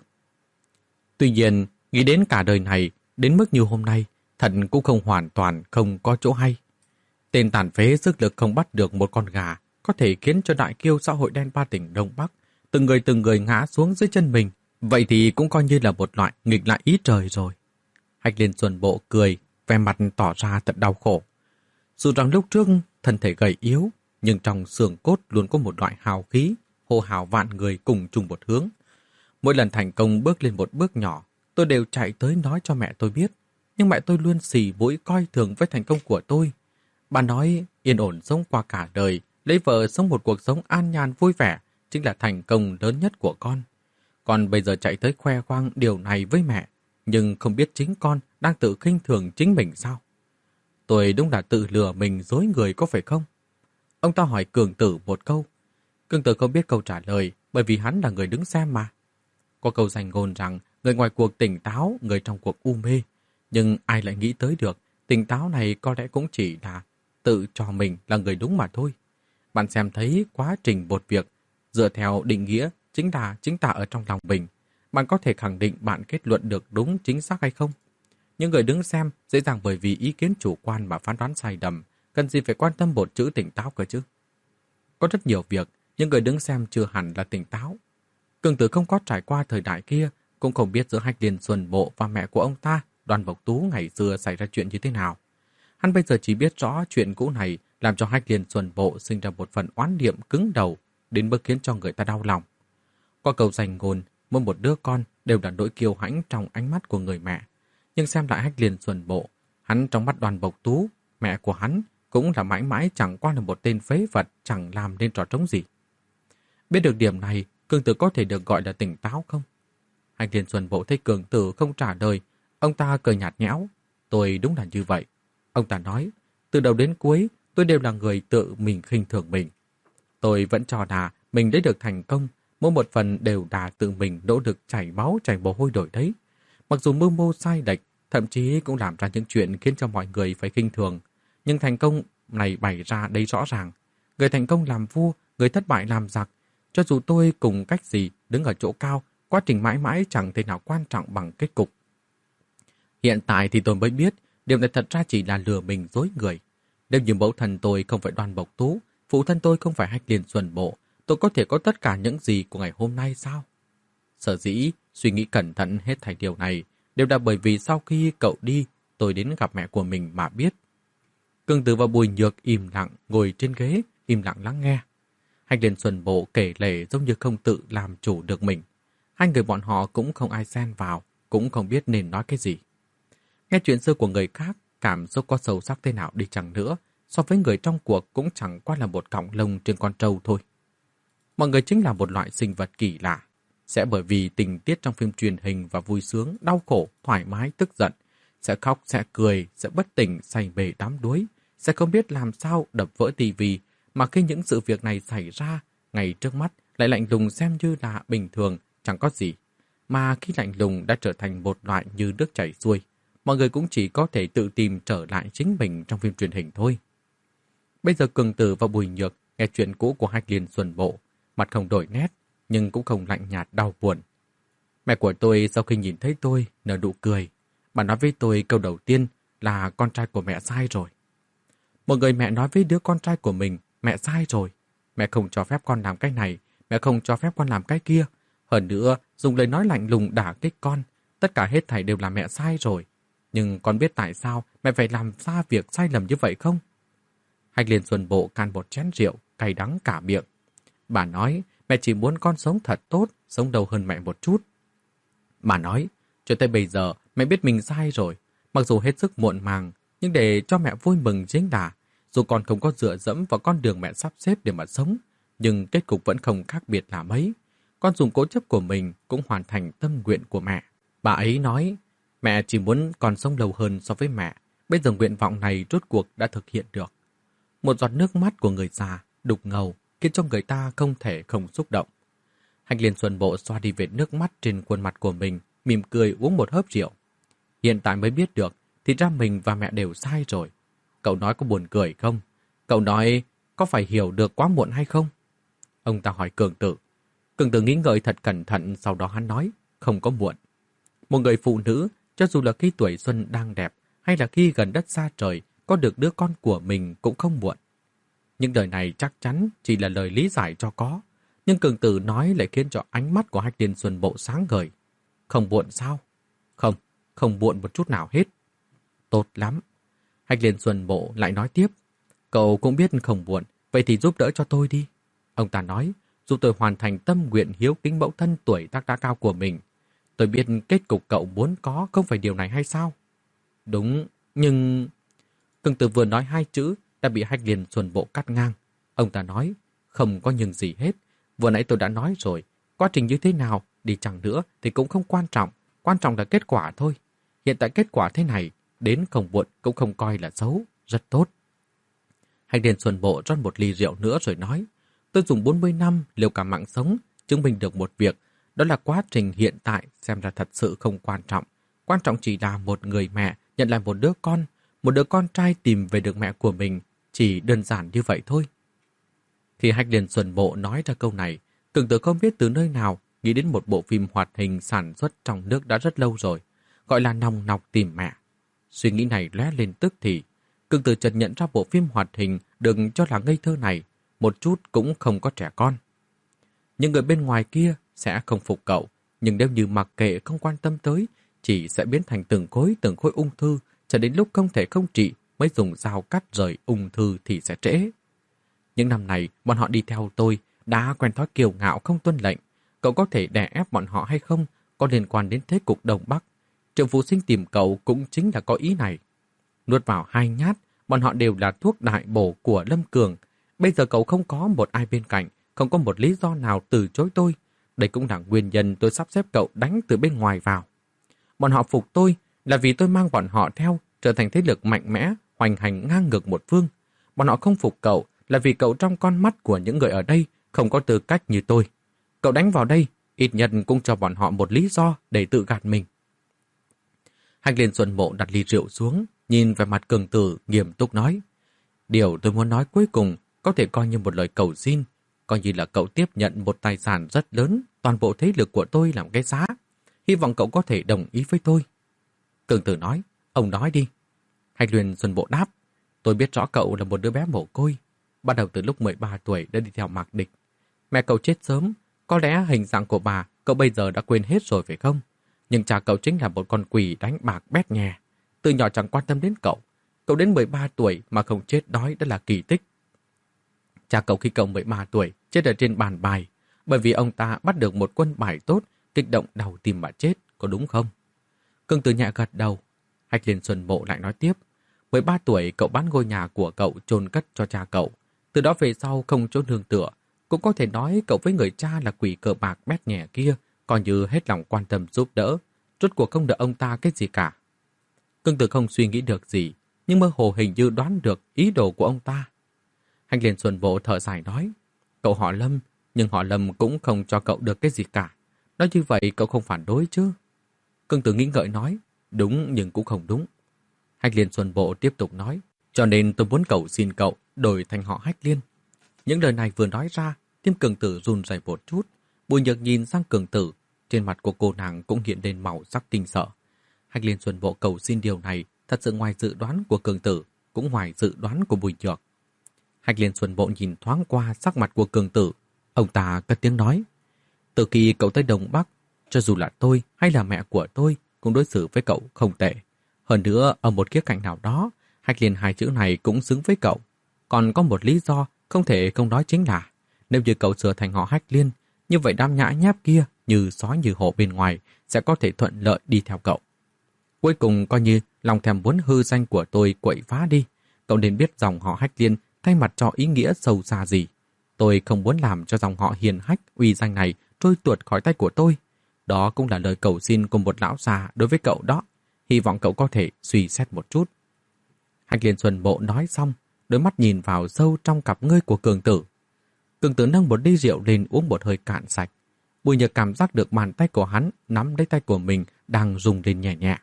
Tuy nhiên, nghĩ đến cả đời này, đến mức như hôm nay, thật cũng không hoàn toàn không có chỗ hay. Tên tàn phế sức lực không bắt được một con gà, có thể khiến cho đại kiêu xã hội đen ba tỉnh Đông Bắc, từng người từng người ngã xuống dưới chân mình, vậy thì cũng coi như là một loại nghịch lại ý trời rồi. Hách Liên Xuân Bộ cười, vẻ mặt tỏ ra thật đau khổ. Dù rằng lúc trước thân thể gầy yếu, nhưng trong xương cốt luôn có một loại hào khí, hô hào vạn người cùng chung một hướng. Mỗi lần thành công bước lên một bước nhỏ, tôi đều chạy tới nói cho mẹ tôi biết, nhưng mẹ tôi luôn xì mũi coi thường với thành công của tôi. Bà nói yên ổn sống qua cả đời, lấy vợ sống một cuộc sống an nhàn vui vẻ, chính là thành công lớn nhất của con. Con bây giờ chạy tới khoe khoang điều này với mẹ, nhưng không biết chính con đang tự khinh thường chính mình sao? Tôi đúng là tự lừa mình dối người có phải không? Ông ta hỏi Cường Tử một câu. Cường Tử không biết câu trả lời, bởi vì hắn là người đứng xem mà. Có câu danh ngôn rằng người ngoài cuộc tỉnh táo, người trong cuộc u mê. Nhưng ai lại nghĩ tới được, tỉnh táo này có lẽ cũng chỉ là tự cho mình là người đúng mà thôi. Bạn xem thấy quá trình một việc, dựa theo định nghĩa chính là chính tả ở trong lòng mình. Bạn có thể khẳng định bạn kết luận được đúng chính xác hay không? Những người đứng xem dễ dàng bởi vì ý kiến chủ quan mà phán đoán sai lầm, cần gì phải quan tâm một chữ tỉnh táo cơ chứ? Có rất nhiều việc, những người đứng xem chưa hẳn là tỉnh táo. Cường Tử không có trải qua thời đại kia, cũng không biết giữa Hách Liên Xuân Bộ và mẹ của ông ta, Đoàn Mộc Tú ngày xưa xảy ra chuyện như thế nào. Hắn bây giờ chỉ biết rõ chuyện cũ này làm cho Hách Liên Xuân Bộ sinh ra một phần oán niệm cứng đầu, đến mức khiến cho người ta đau lòng. Qua câu danh ngôn, mỗi một đứa con đều là nỗi kiêu hãnh trong ánh mắt của người mẹ. Nhưng xem lại Hách Liên Xuân Bộ, hắn trong mắt Đoàn Bộc Tú, mẹ của hắn cũng là mãi mãi chẳng qua là một tên phế vật, chẳng làm nên trò trống gì. Biết được điểm này, Cường Tử có thể được gọi là tỉnh táo không? Hách Liên Xuân Bộ thấy Cường Tử không trả lời, ông ta cười nhạt nhẽo. Tôi đúng là như vậy. Ông ta nói, từ đầu đến cuối, tôi đều là người tự mình khinh thường mình. Tôi vẫn cho là mình đã được thành công, mỗi một phần đều là tự mình nỗ lực chảy máu chảy mồ hôi đổi đấy. Mặc dù mưu mô sai lệch, thậm chí cũng làm ra những chuyện khiến cho mọi người phải khinh thường, nhưng thành công này bày ra đây rõ ràng. Người thành công làm vua, người thất bại làm giặc. Cho dù tôi cùng cách gì đứng ở chỗ cao, quá trình mãi mãi chẳng thể nào quan trọng bằng kết cục. Hiện tại thì tôi mới biết, điều này thật ra chỉ là lừa mình dối người. Nếu như mẫu thân tôi không phải Đoàn Bộc Tú, phụ thân tôi không phải Hách Liên Xuân Bộ, tôi có thể có tất cả những gì của ngày hôm nay sao? Sở dĩ, suy nghĩ cẩn thận hết thảy điều này, đều là bởi vì sau khi cậu đi, tôi đến gặp mẹ của mình mà biết. Cường Tử và Bùi Nhược im lặng ngồi trên ghế, im lặng lắng nghe. Hách Liên Xuân Bộ kể lể giống như không tự làm chủ được mình. Hai người bọn họ cũng không ai xen vào, cũng không biết nên nói cái gì. Nghe chuyện xưa của người khác, cảm xúc có sâu sắc thế nào đi chăng nữa, so với người trong cuộc cũng chẳng qua là một cọng lông trên con trâu thôi. Mọi người chính là một loại sinh vật kỳ lạ. Sẽ bởi vì tình tiết trong phim truyền hình và vui sướng, đau khổ, thoải mái, tức giận, sẽ khóc, sẽ cười, sẽ bất tỉnh, say mê đắm đuối, sẽ không biết làm sao đập vỡ tivi, mà khi những sự việc này xảy ra, ngay trước mắt lại lạnh lùng xem như là bình thường, chẳng có gì. Mà khi lạnh lùng đã trở thành một loại như nước chảy xuôi, mọi người cũng chỉ có thể tự tìm trở lại chính mình trong phim truyền hình thôi. Bây giờ Cường Tử và Bùi Nhược nghe chuyện cũ của Hách Liên Xuân Bộ, mặt không đổi nét, nhưng cũng không lạnh nhạt đau buồn. Mẹ của tôi sau khi nhìn thấy tôi nở nụ cười. Bà nói với tôi câu đầu tiên là con trai của mẹ sai rồi. Một người mẹ nói với đứa con trai của mình, mẹ sai rồi. Mẹ không cho phép con làm cái này, mẹ không cho phép con làm cái kia. Hơn nữa, dùng lời nói lạnh lùng đả kích con. Tất cả hết thảy đều là mẹ sai rồi. Nhưng con biết tại sao mẹ phải làm ra việc sai lầm như vậy không? Hách Liên Xuân Bộ can một chén rượu, cay đắng cả miệng. Bà nói, mẹ chỉ muốn con sống thật tốt, sống lâu hơn mẹ một chút. Bà nói, cho tới bây giờ mẹ biết mình sai rồi. Mặc dù hết sức muộn màng, nhưng để cho mẹ vui mừng chính là, dù con không có dựa dẫm vào con đường mẹ sắp xếp để mà sống, nhưng kết cục vẫn không khác biệt là mấy. Con dùng cố chấp của mình cũng hoàn thành tâm nguyện của mẹ. Bà ấy nói, mẹ chỉ muốn con sống lâu hơn so với mẹ. Bây giờ nguyện vọng này rốt cuộc đã thực hiện được. Một giọt nước mắt của người già, đục ngầu, khiến cho người ta không thể không xúc động. Hách Liên Xuân Bộ xoa đi vệt nước mắt trên khuôn mặt của mình, mỉm cười uống một hớp rượu. Hiện tại mới biết được, thì ra mình và mẹ đều sai rồi. Cậu nói có buồn cười không? Cậu nói có phải hiểu được quá muộn hay không? Ông ta hỏi Cường Tử. Cường Tử nghĩ ngợi thật cẩn thận, sau đó hắn nói, không có muộn. Một người phụ nữ, cho dù là khi tuổi xuân đang đẹp, hay là khi gần đất xa trời, có được đứa con của mình cũng không muộn. Những lời này chắc chắn chỉ là lời lý giải cho có, nhưng Cường Tử nói lại khiến cho ánh mắt của Hách Liên Xuân Bộ sáng ngời. Không muộn sao? Không, không muộn một chút nào hết. Tốt lắm. Hách Liên Xuân Bộ lại nói tiếp. Cậu cũng biết không muộn, vậy thì giúp đỡ cho tôi đi. Ông ta nói, giúp tôi hoàn thành tâm nguyện hiếu kính mẫu thân tuổi tác đã cao của mình. Tôi biết kết cục cậu muốn có không phải điều này hay sao? Đúng, nhưng... Cường Tử vừa nói hai chữ đã bị Hách Liên Xuân Bộ cắt ngang. Ông ta nói, không có nhưng gì hết. Vừa nãy tôi đã nói rồi, quá trình như thế nào đi chăng nữa thì cũng không quan trọng. Quan trọng là kết quả thôi. Hiện tại kết quả thế này, đến không muộn cũng không coi là xấu, rất tốt. Hách Liên Xuân Bộ rót một ly rượu nữa rồi nói, tôi dùng bốn mươi năm liều cả mạng sống, chứng minh được một việc, đó là quá trình hiện tại xem ra thật sự không quan trọng. Quan trọng chỉ là một người mẹ nhận lại một đứa con, một đứa con trai tìm về được mẹ của mình, chỉ đơn giản như vậy thôi. Khi Hách Liên Xuân Bộ nói ra câu này, Cường Tử không biết từ nơi nào nghĩ đến một bộ phim hoạt hình sản xuất trong nước đã rất lâu rồi, gọi là Nòng Nọc Tìm Mẹ. Suy nghĩ này lóe lên tức thì, Cường Tử chợt nhận ra bộ phim hoạt hình được cho là ngây thơ này, một chút cũng không có trẻ con. Những người bên ngoài kia sẽ không phục cậu, nhưng nếu như mặc kệ không quan tâm tới, chỉ sẽ biến thành từng khối từng khối ung thư, cho đến lúc không thể không trị, mới dùng dao cắt rời ung thư thì sẽ trễ. Những năm này, bọn họ đi theo tôi, đã quen thói kiêu ngạo không tuân lệnh. Cậu có thể đè ép bọn họ hay không, có liên quan đến thế cục Đông Bắc. Triệu Phú Sinh tìm cậu cũng chính là có ý này. Nuốt vào hai nhát, bọn họ đều là thuốc đại bổ của Lâm Cường. Bây giờ cậu không có một ai bên cạnh, không có một lý do nào từ chối tôi. Đây cũng là nguyên nhân tôi sắp xếp cậu đánh từ bên ngoài vào. Bọn họ phục tôi là vì tôi mang bọn họ theo, trở thành thế lực mạnh mẽ, hoành hành ngang ngược một phương. Bọn họ không phục cậu là vì cậu trong con mắt của những người ở đây không có tư cách như tôi. Cậu đánh vào đây, ít nhất cũng cho bọn họ một lý do để tự gạt mình. Hách Liên Xuân Mộ đặt ly rượu xuống, nhìn về mặt Cường Tử nghiêm túc nói. Điều tôi muốn nói cuối cùng có thể coi như một lời cầu xin, coi như là cậu tiếp nhận một tài sản rất lớn, toàn bộ thế lực của tôi làm cái giá. Hy vọng cậu có thể đồng ý với tôi. Cường Tử nói, ông nói đi. Hách Liên Xuân Mộ đáp, tôi biết rõ cậu là một đứa bé mồ côi. Bắt đầu từ lúc mười ba tuổi đã đi theo Mạc Địch. Mẹ cậu chết sớm, có lẽ hình dạng của bà cậu bây giờ đã quên hết rồi phải không? Nhưng cha cậu chính là một con quỷ đánh bạc bét nhè. Từ nhỏ chẳng quan tâm đến cậu. Cậu đến mười ba tuổi mà không chết đói đã là kỳ tích. Cha cậu khi cậu mười ba tuổi chết ở trên bàn bài, bởi vì ông ta bắt được một quân bài tốt, kích động đau tim mà chết, có đúng không? Cường Tử nhẹ gật đầu. Hách Liên Xuân Mộ lại nói tiếp, mười ba tuổi cậu bán ngôi nhà của cậu chôn cất cho cha cậu. Từ đó về sau không chỗ nương tựa, cũng có thể nói cậu với người cha là quỷ cờ bạc bét nhẹ kia, coi như hết lòng quan tâm giúp đỡ, rốt cuộc không đợi ông ta cái gì cả. Cường Tử không suy nghĩ được gì, nhưng mơ hồ hình như đoán được ý đồ của ông ta. Hách Liên Xuân Mộ thở dài nói, cậu họ Lâm, nhưng họ Lâm cũng không cho cậu được cái gì cả. Nói như vậy cậu không phản đối chứ? Cường Tử nghĩ ngợi nói, đúng nhưng cũng không đúng. Hách Liên Xuân Mộ tiếp tục nói, cho nên tôi muốn cậu xin cậu đổi thành họ Hách Liên. Những lời này vừa nói ra, tim Cường Tử run rẩy một chút. Bùi Nhược nhìn sang Cường Tử, trên mặt của cô nàng cũng hiện lên màu sắc kinh sợ. Hách Liên Xuân Mộ cầu xin điều này thật sự ngoài dự đoán của Cường Tử, cũng ngoài dự đoán của Bùi Nhược. Hách Liên Xuân Mộ nhìn thoáng qua sắc mặt của Cường Tử, ông ta cất tiếng nói, từ khi cậu tới Đông Bắc, cho dù là tôi hay là mẹ của tôi cũng đối xử với cậu không tệ. Hơn nữa, ở một khía cạnh nào đó, Hách Liên hai chữ này cũng xứng với cậu. Còn có một lý do không thể không nói chính là, nếu như cậu sửa thành họ Hách Liên, như vậy đám nhã nháp kia như sói như hổ bên ngoài sẽ có thể thuận lợi đi theo cậu. Cuối cùng coi như lòng thèm muốn hư danh của tôi quậy phá đi. Cậu nên biết dòng họ Hách Liên thay mặt cho ý nghĩa sâu xa gì. Tôi không muốn làm cho dòng họ hiền hách uy danh này trôi tuột khỏi tay của tôi. Đó cũng là lời cầu xin của một lão già đối với cậu đó. Hy vọng cậu có thể suy xét một chút. Hách Liên Xuân Mộ nói xong, đôi mắt nhìn vào sâu trong cặp ngươi của Cường Tử. Cường Tử nâng một ly rượu lên uống một hơi cạn sạch. Bùi Nhược cảm giác được bàn tay của hắn nắm lấy tay của mình đang rung lên nhẹ nhẹ.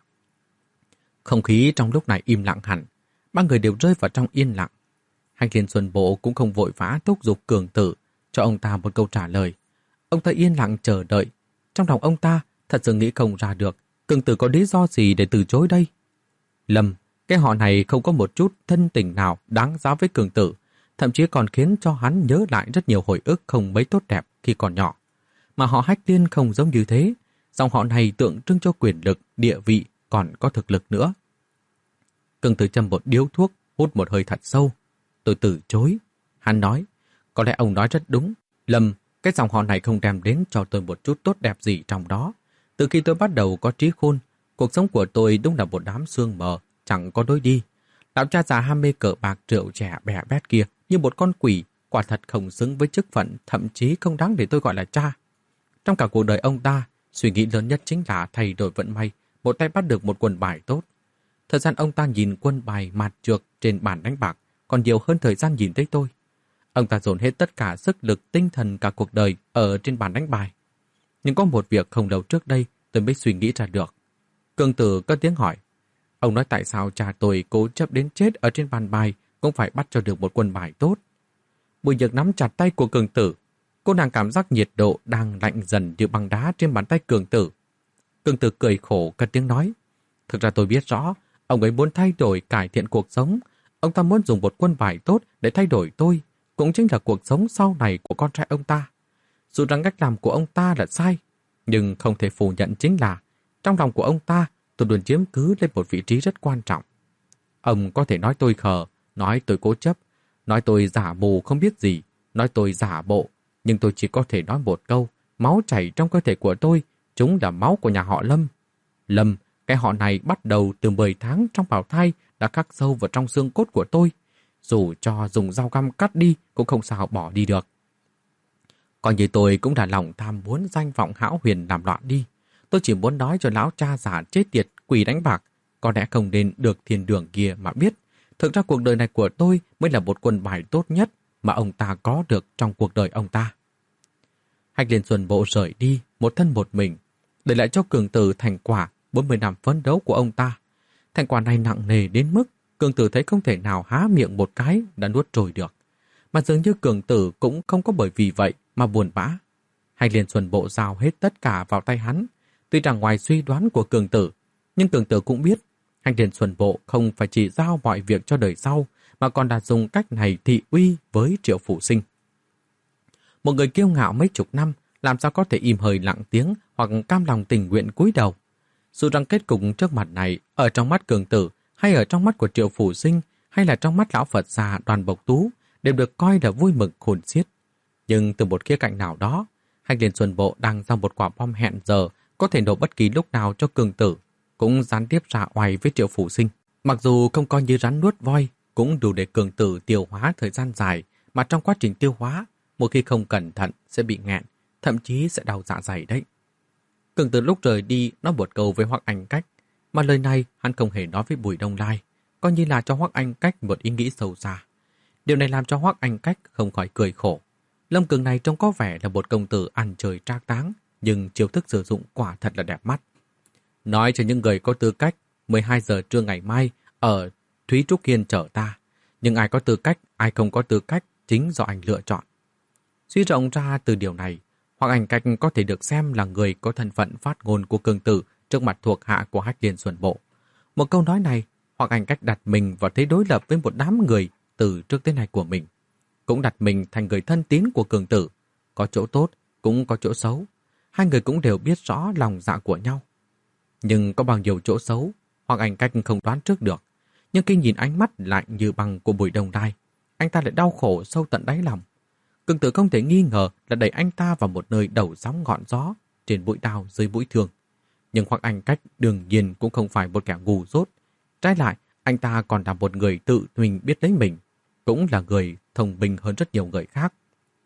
Không khí trong lúc này im lặng hẳn, ba người đều rơi vào trong yên lặng. Hách Liên Xuân Mộ cũng không vội vã thúc giục Cường Tử cho ông ta một câu trả lời. Ông ta yên lặng chờ đợi. Trong lòng ông ta thật sự nghĩ không ra được Cường Tử có lý do gì để từ chối đây. Lâm, cái họ này không có một chút thân tình nào đáng giá với Cường Tử, thậm chí còn khiến cho hắn nhớ lại rất nhiều hồi ức không mấy tốt đẹp khi còn nhỏ. Mà họ Hách Liên không giống như thế, dòng họ này tượng trưng cho quyền lực, địa vị, còn có thực lực nữa. Cường Tử châm một điếu thuốc, hút một hơi thật sâu. Tôi từ chối. Hắn nói, có lẽ ông nói rất đúng. Lâm, cái dòng họ này không đem đến cho tôi một chút tốt đẹp gì trong đó. Từ khi tôi bắt đầu có trí khôn, cuộc sống của tôi đúng là một đám sương mờ, chẳng có lối đi. Lão cha già ham mê cờ bạc rượu chè bè bét kia như một con quỷ, quả thật không xứng với chức phận, thậm chí không đáng để tôi gọi là cha. Trong cả cuộc đời ông ta, suy nghĩ lớn nhất chính là thay đổi vận may, một tay bắt được một quân bài tốt. Thời gian ông ta nhìn quân bài mạt trược trên bàn đánh bạc còn nhiều hơn thời gian nhìn thấy tôi. Ông ta dồn hết tất cả sức lực tinh thần cả cuộc đời ở trên bàn đánh bài. Nhưng có một việc không lâu trước đây tôi mới suy nghĩ ra được. Cường Tử cất tiếng hỏi, ông nói tại sao cha tôi cố chấp đến chết ở trên bàn bài cũng phải bắt cho được một quân bài tốt. Bùi Nhược nắm chặt tay của Cường Tử. Cô nàng cảm giác nhiệt độ đang lạnh dần như băng đá trên bàn tay Cường Tử. Cường Tử cười khổ cất tiếng nói, thực ra tôi biết rõ, ông ấy muốn thay đổi cải thiện cuộc sống. Ông ta muốn dùng một quân bài tốt để thay đổi tôi, cũng chính là cuộc sống sau này của con trai ông ta. Dù rằng cách làm của ông ta là sai, nhưng không thể phủ nhận chính là trong lòng của ông ta tôi luôn chiếm cứ lên một vị trí rất quan trọng. Ông có thể nói tôi khờ, nói tôi cố chấp, nói tôi giả mù không biết gì, nói tôi giả bộ, nhưng tôi chỉ có thể nói một câu, máu chảy trong cơ thể của tôi, chúng là máu của nhà họ Lâm. Lâm, cái họ này bắt đầu từ mười tháng trong bào thai đã khắc sâu vào trong xương cốt của tôi. Dù cho dùng dao găm cắt đi cũng không sao bỏ đi được. Coi như tôi cũng là lòng tham muốn danh vọng hão huyền làm loạn đi. Tôi chỉ muốn nói cho lão cha già chết tiệt quỷ đánh bạc, có lẽ không nên được thiên đường kia mà biết. Thực ra cuộc đời này của tôi mới là một quân bài tốt nhất mà ông ta có được trong cuộc đời ông ta. Hách Liên Xuân Bộ rời đi, một thân một mình, để lại cho Cường Tử thành quả bốn mươi năm phấn đấu của ông ta. Thành quả này nặng nề đến mức Cường Tử thấy không thể nào há miệng một cái đã nuốt trôi được. Mà dường như Cường Tử cũng không có bởi vì vậy mà buồn bã. Hách Liên Xuân Bộ giao hết tất cả vào tay hắn. Tuy rằng ngoài suy đoán của Cường Tử, nhưng Cường Tử cũng biết Hách Liên Xuân Bộ không phải chỉ giao mọi việc cho đời sau, mà còn đã dùng cách này thị uy với Triệu Phủ Sinh. Một người kiêu ngạo mấy chục năm, làm sao có thể im hơi lặng tiếng hoặc cam lòng tình nguyện cúi đầu. Dù rằng kết cục trước mặt này, ở trong mắt Cường Tử, hay ở trong mắt của Triệu Phủ Sinh, hay là trong mắt lão Phật già Đoàn Bộc Tú, đều được coi là vui mừng khôn xiết. Nhưng từ một khía cạnh nào đó, Hách Liên Xuân Bộ đang giao một quả bom hẹn giờ có thể nổ bất kỳ lúc nào cho Cường Tử, cũng gián tiếp ra oai với Triệu Phủ Sinh. Mặc dù không coi như rắn nuốt voi, cũng đủ để Cường Tử tiêu hóa thời gian dài, mà trong quá trình tiêu hóa, một khi không cẩn thận sẽ bị nghẹn, thậm chí sẽ đau dạ dày đấy. Cường Tử lúc rời đi nói một câu với Hoắc Anh Cách, mà lời này hắn không hề nói với Bùi Đông Lai, coi như là cho Hoắc Anh Cách một ý nghĩ sâu xa. Điều này làm cho Hoắc Anh Cách không khỏi cười khổ. Lâm Cường này trông có vẻ là một công tử ăn chơi trác táng, nhưng chiêu thức sử dụng quả thật là đẹp mắt. Nói cho những người có tư cách, mười hai giờ trưa ngày mai ở Thúy Trúc Hiên chở ta. Nhưng ai có tư cách, ai không có tư cách, chính do anh lựa chọn. Suy rộng ra từ điều này, Hoắc Anh Cách có thể được xem là người có thân phận phát ngôn của Cường Tử trước mặt thuộc hạ của Hách Liên Xuân Bộ. Một câu nói này, Hoắc Anh Cách đặt mình vào thế đối lập với một đám người từ trước tới nay của mình. Cũng đặt mình thành người thân tín của Cường Tử. Có chỗ tốt, cũng có chỗ xấu. Hai người cũng đều biết rõ lòng dạ của nhau. Nhưng có bao nhiêu chỗ xấu, Hoắc Anh Cách không đoán trước được. Nhưng khi nhìn ánh mắt lạnh như băng của Bùi Đông Lai, anh ta lại đau khổ sâu tận đáy lòng. Cường Tử không thể nghi ngờ là đẩy anh ta vào một nơi đầu sóng ngọn gió, trên mũi đao dưới mũi thương. Nhưng Hoắc Anh Cách đương nhiên cũng không phải một kẻ ngu dốt. Trái lại, anh ta còn là một người tự mình biết lấy mình, cũng là người thông minh hơn rất nhiều người khác.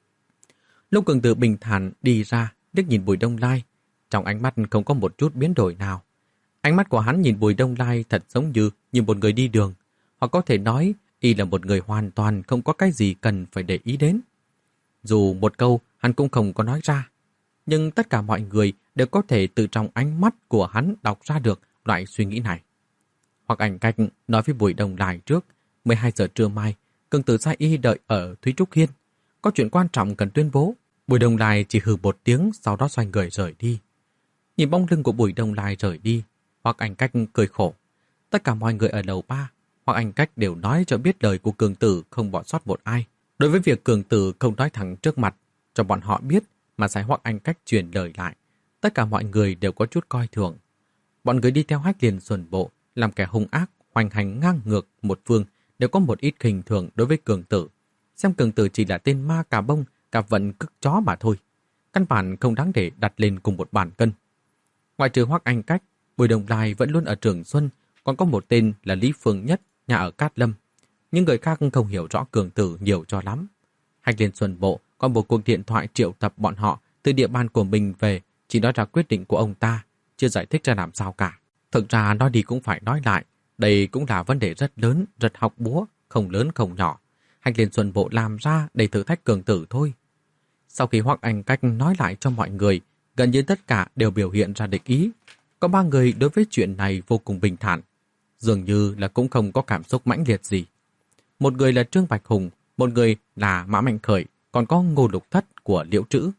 Lúc Cường Tử bình thản đi ra, liếc nhìn Bùi Đông Lai, trong ánh mắt không có một chút biến đổi nào. Ánh mắt của hắn nhìn Bùi Đông Lai thật giống như như một người đi đường, hoặc có thể nói y là một người hoàn toàn không có cái gì cần phải để ý đến. Dù một câu hắn cũng không có nói ra, nhưng tất cả mọi người đều có thể từ trong ánh mắt của hắn đọc ra được loại suy nghĩ này. Hoặc Anh Cách nói với Bùi Đông Lai trước, mười hai giờ trưa mai, Cường Tử sai y đợi ở Thúy Trúc Hiên. Có chuyện quan trọng cần tuyên bố. Bùi Đông Lai chỉ hừ một tiếng, sau đó xoay người rời đi. Nhìn bóng lưng của Bùi Đông Lai rời đi, Hoặc Anh Cách cười khổ. Tất cả mọi người ở lầu ba, Hoặc Anh Cách đều nói cho biết lời của Cường Tử không bỏ sót một ai. Đối với việc Cường Tử không nói thẳng trước mặt cho bọn họ biết mà sai Hoặc Anh Cách truyền lời lại, tất cả mọi người đều có chút coi thường. Bọn người đi theo Hách Liên Xuân Bộ làm kẻ hung ác, hoành hành ngang ngược một phương đều có một ít khinh thường đối với Cường Tử. Xem Cường Tử chỉ là tên ma cà bông, cà vận cức chó mà thôi. Căn bản không đáng để đặt lên cùng một bàn cân. Ngoại trừ Hoắc Anh Cách, Bùi Đông Lai vẫn luôn ở Trường Xuân, còn có một tên là Lý Phương Nhất, nhà ở Cát Lâm. Nhưng người khác không hiểu rõ Cường Tử nhiều cho lắm. Hách Liên Xuân Bộ có một cuộc điện thoại triệu tập bọn họ từ địa bàn của mình về, chỉ nói ra quyết định của ông ta, chưa giải thích ra làm sao cả. Thực ra nói đi cũng phải nói lại, đây cũng là vấn đề rất lớn, rất học búa, không lớn không nhỏ. Hách Liên Xuân Bộ làm ra để thử thách Cường Tử thôi. Sau khi Hoắc Anh Cách nói lại cho mọi người, gần như tất cả đều biểu hiện ra địch ý. Có ba người đối với chuyện này vô cùng bình thản, dường như là cũng không có cảm xúc mãnh liệt gì. Một người là Trương Bạch Hùng, một người là Mã Mạnh Khởi, còn có Ngô Lục Thất của Liễu Trữ.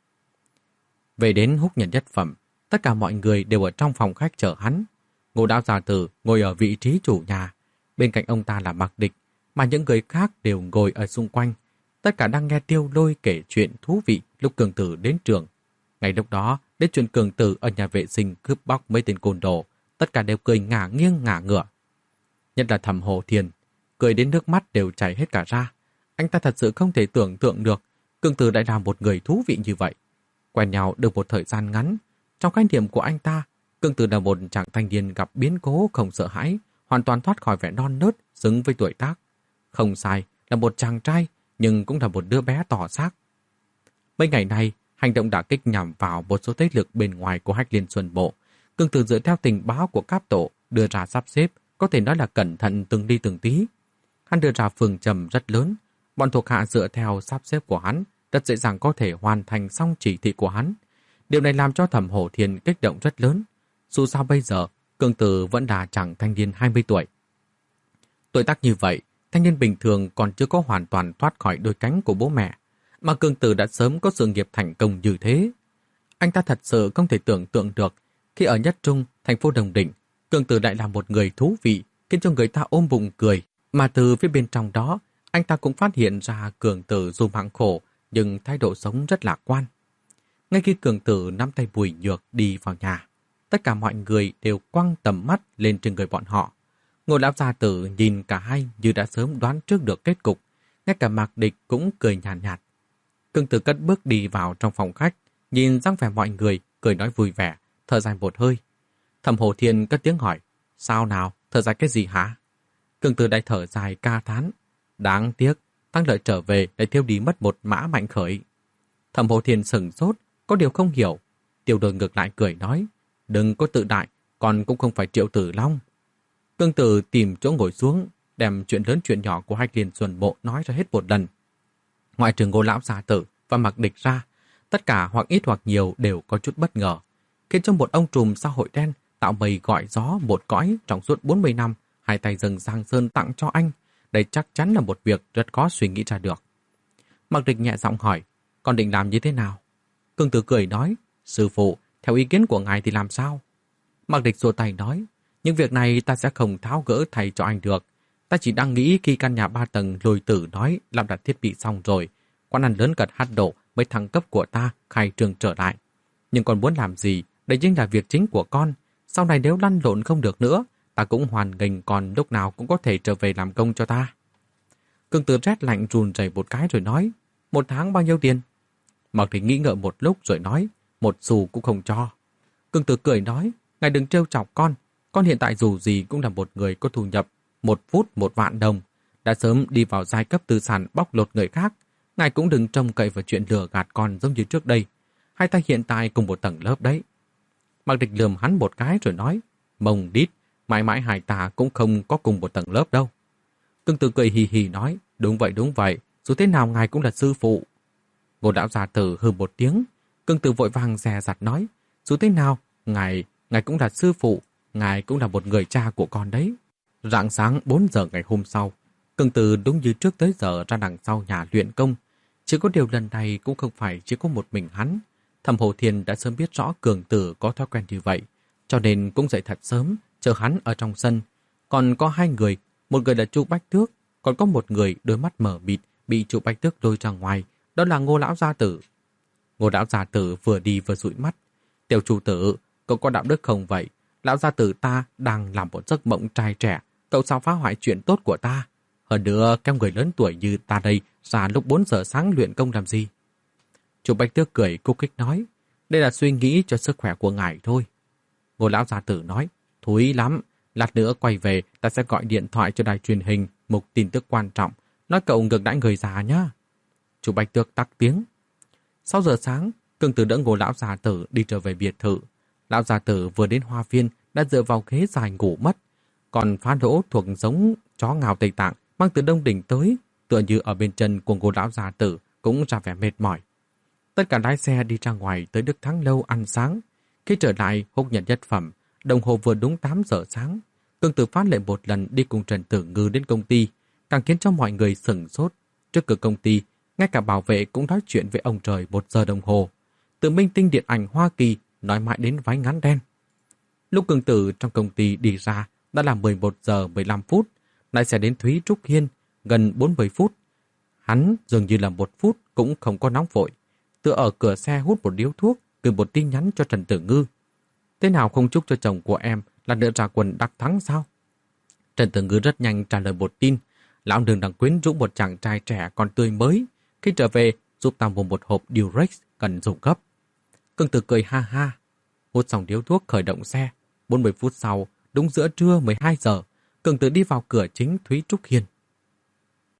Về đến Húc Nhân Nhất Phẩm, tất cả mọi người đều ở trong phòng khách chờ hắn. Ngô Đạo Gia Tử ngồi ở vị trí chủ nhà, bên cạnh ông ta là Mạc Địch, mà những người khác đều ngồi ở xung quanh. Tất cả đang nghe Tiêu Lôi kể chuyện thú vị lúc Cường Tử đến trường. Ngay lúc đó, đến chuyện Cường Tử ở nhà vệ sinh cướp bóc mấy tên côn đồ, tất cả đều cười ngả nghiêng ngả ngửa. nhất là Thẩm Hồ Thiền, cười đến nước mắt đều chảy hết cả ra. Anh ta thật sự không thể tưởng tượng được Cương Tử lại là một người thú vị như vậy. Quen nhau được một thời gian ngắn, trong khái niệm của anh ta, Cương Tử là một chàng thanh niên gặp biến cố không sợ hãi, hoàn toàn thoát khỏi vẻ non nớt, xứng với tuổi tác. Không sai, là một chàng trai, nhưng cũng là một đứa bé tỏ xác. Mấy ngày nay, hành động đả kích nhằm vào một số thế lực bên ngoài của Hách Liên Xuân Bộ. Cương Tử dựa theo tình báo của Cáp Tổ đưa ra sắp xếp, có thể nói là cẩn thận từng đi từng tí. Hắn đưa ra phương châm rất lớn, bọn thuộc hạ dựa theo sắp xếp của hắn, rất dễ dàng có thể hoàn thành xong chỉ thị của hắn. Điều này làm cho Thẩm Hổ Thiên kích động rất lớn. Dù sao bây giờ, Cương Tử vẫn là chàng thanh niên hai mươi tuổi. Tuổi tác như vậy, thanh niên bình thường còn chưa có hoàn toàn thoát khỏi đôi cánh của bố mẹ, mà Cương Tử đã sớm có sự nghiệp thành công như thế. Anh ta thật sự không thể tưởng tượng được, khi ở Nhất Trung, thành phố Đồng Đỉnh, Cương Tử lại là một người thú vị, khiến cho người ta ôm bụng cười, mà từ phía bên trong đó, anh ta cũng phát hiện ra Cương Tử dù mạng khổ, nhưng thái độ sống rất lạc quan. Ngay khi Cương Tử nắm tay Bùi Nhược đi vào nhà, tất cả mọi người đều quăng tầm mắt lên trên người bọn họ. Ngô lão gia tử nhìn cả hai như đã sớm đoán trước được kết cục, ngay cả Mạc Địch cũng cười nhàn nhạt, nhạt. Cương Tử cất bước đi vào trong phòng khách, nhìn dáng vẻ mọi người, cười nói vui vẻ, thở dài một hơi. Thẩm Hồ Thiên cất tiếng hỏi, sao nào, thở dài cái gì hả? Cương Tử đại thở dài ca thán, đáng tiếc, Thắng Lợi trở về lại thiêu đi mất một mã Mạnh Khởi. Thẩm Hồ Thiên sửng sốt, có điều không hiểu. Tiêu Đồi ngược lại cười nói, đừng có tự đại, còn cũng không phải Triệu Tử Long. Cương Tử tìm chỗ ngồi xuống, đem chuyện lớn chuyện nhỏ của Hách Liên Xuân Bộ nói ra hết một lần. Ngoại trừ Ngô lão gia tử và Mạc Địch ra, tất cả hoặc ít hoặc nhiều đều có chút bất ngờ, khiến cho một ông trùm xã hội đen tạo mây gọi gió một cõi trong suốt bốn mươi năm, hai tay dâng Giang Sơn tặng cho anh. Đây chắc chắn là một việc rất khó suy nghĩ ra được. Mạc Địch nhẹ giọng hỏi, con định làm như thế nào? Cương Tử cười nói, sư phụ, theo ý kiến của ngài thì làm sao? Mạc Địch xua tay nói, những việc này ta sẽ không tháo gỡ thầy cho anh được. Ta chỉ đang nghĩ khi căn nhà ba tầng Lôi Tử nói lắp đặt thiết bị xong rồi, quán ăn lớn cật hát độ mới thăng cấp của ta khai trương trở lại. Nhưng con muốn làm gì, đây chính là việc chính của con. Sau này nếu lăn lộn không được nữa, ta cũng hoàn nghênh con lúc nào cũng có thể trở về làm công cho ta. Cương Tử rét lạnh run rẩy một cái rồi nói, một tháng bao nhiêu tiền? Mạc Địch nghĩ ngợi một lúc rồi nói, một xu cũng không cho. Cương Tử cười nói, ngài đừng trêu chọc con. Con hiện tại dù gì cũng là một người có thu nhập một phút một vạn đồng, đã sớm đi vào giai cấp tư sản bóc lột người khác. Ngài cũng đừng trông cậy vào chuyện lừa gạt con giống như trước đây. Hai ta hiện tại cùng một tầng lớp đấy. Mạc Địch lườm hắn một cái rồi nói, mông đít, mãi mãi hai ta cũng không có cùng một tầng lớp đâu. Cương Tử cười hì hì nói, đúng vậy đúng vậy, dù thế nào ngài cũng là sư phụ. Ngô lão gia tử hừ một tiếng. Cương Tử vội vàng dè dặt nói, dù thế nào, ngài, ngài cũng là sư phụ, ngài cũng là một người cha của con đấy. Rạng sáng bốn giờ ngày hôm sau, Cương Tử đúng như trước tới giờ ra đằng sau nhà luyện công. Chỉ có điều lần này cũng không phải chỉ có một mình hắn. Thẩm Hồ Thiên đã sớm biết rõ Cương Tử có thói quen như vậy, cho nên cũng dậy thật sớm, chờ hắn ở trong sân. Còn có hai người, một người là Chu Bách Tước, còn có một người đôi mắt mở mịt bị Chu Bách Tước lôi ra ngoài, đó là Ngô lão gia tử. Ngô lão gia tử vừa đi vừa dụi mắt. Tiểu chủ tử, cậu có đạo đức không vậy? Lão gia tử ta đang làm một giấc mộng trai trẻ, cậu sao phá hoại chuyện tốt của ta? Hơn nữa, các người lớn tuổi như ta đây ra lúc bốn giờ sáng luyện công làm gì? Chu Bách Tước cười cúc khích nói, đây là suy nghĩ cho sức khỏe của ngài thôi. Ngô lão gia tử nói, thúi lắm, lát nữa quay về ta sẽ gọi điện thoại cho đài truyền hình, mục tin tức quan trọng, nói cậu ngược đãi người già nhá. Chu Bách Tước tắc tiếng. Sáu giờ sáng, Cương Tử đỡ Ngô lão gia tử đi trở về biệt thự. Lão gia tử vừa đến hoa viên đã dựa vào ghế dài ngủ mất. Còn Phá Lỗ thuộc giống chó ngào Tây Tạng mang từ Đông Đỉnh tới, tựa như ở bên chân của Ngô lão gia tử cũng ra vẻ mệt mỏi. Tất cả lái xe đi ra ngoài tới Đức Thắng Lâu ăn sáng. Khi trở lại húc nhận nhất phẩm, đồng hồ vừa đúng tám giờ sáng. Cương Tử phát lệnh một lần đi cùng Trần Tử Ngư đến công ty, càng khiến cho mọi người sửng sốt. Trước cửa công ty, ngay cả bảo vệ cũng nói chuyện với ông trời một giờ đồng hồ. Từ minh tinh điện ảnh Hoa Kỳ nói mãi đến váy ngắn đen. Lúc Cương Tử trong công ty đi ra đã là mười một giờ mười lăm phút, lại sẽ đến Thúy Trúc Hiên gần bốn mươi phút. Hắn dường như là một phút cũng không có nóng vội, tựa ở cửa xe hút một điếu thuốc, gửi một tin nhắn cho Trần Tử Ngư. Thế nào không chúc cho chồng của em là nữa ra quần đắc thắng sao? Trần Tử Ngư rất nhanh trả lời một tin. Lão nương đang quyến rũ một chàng trai trẻ còn tươi mới. Khi trở về, giúp ta mua một hộp Durex cần dùng gấp. Cương Tử cười ha ha. Hút xong điếu thuốc khởi động xe. bốn mươi phút sau, đúng giữa trưa mười hai giờ, Cương Tử đi vào cửa chính Thúy Trúc Hiên.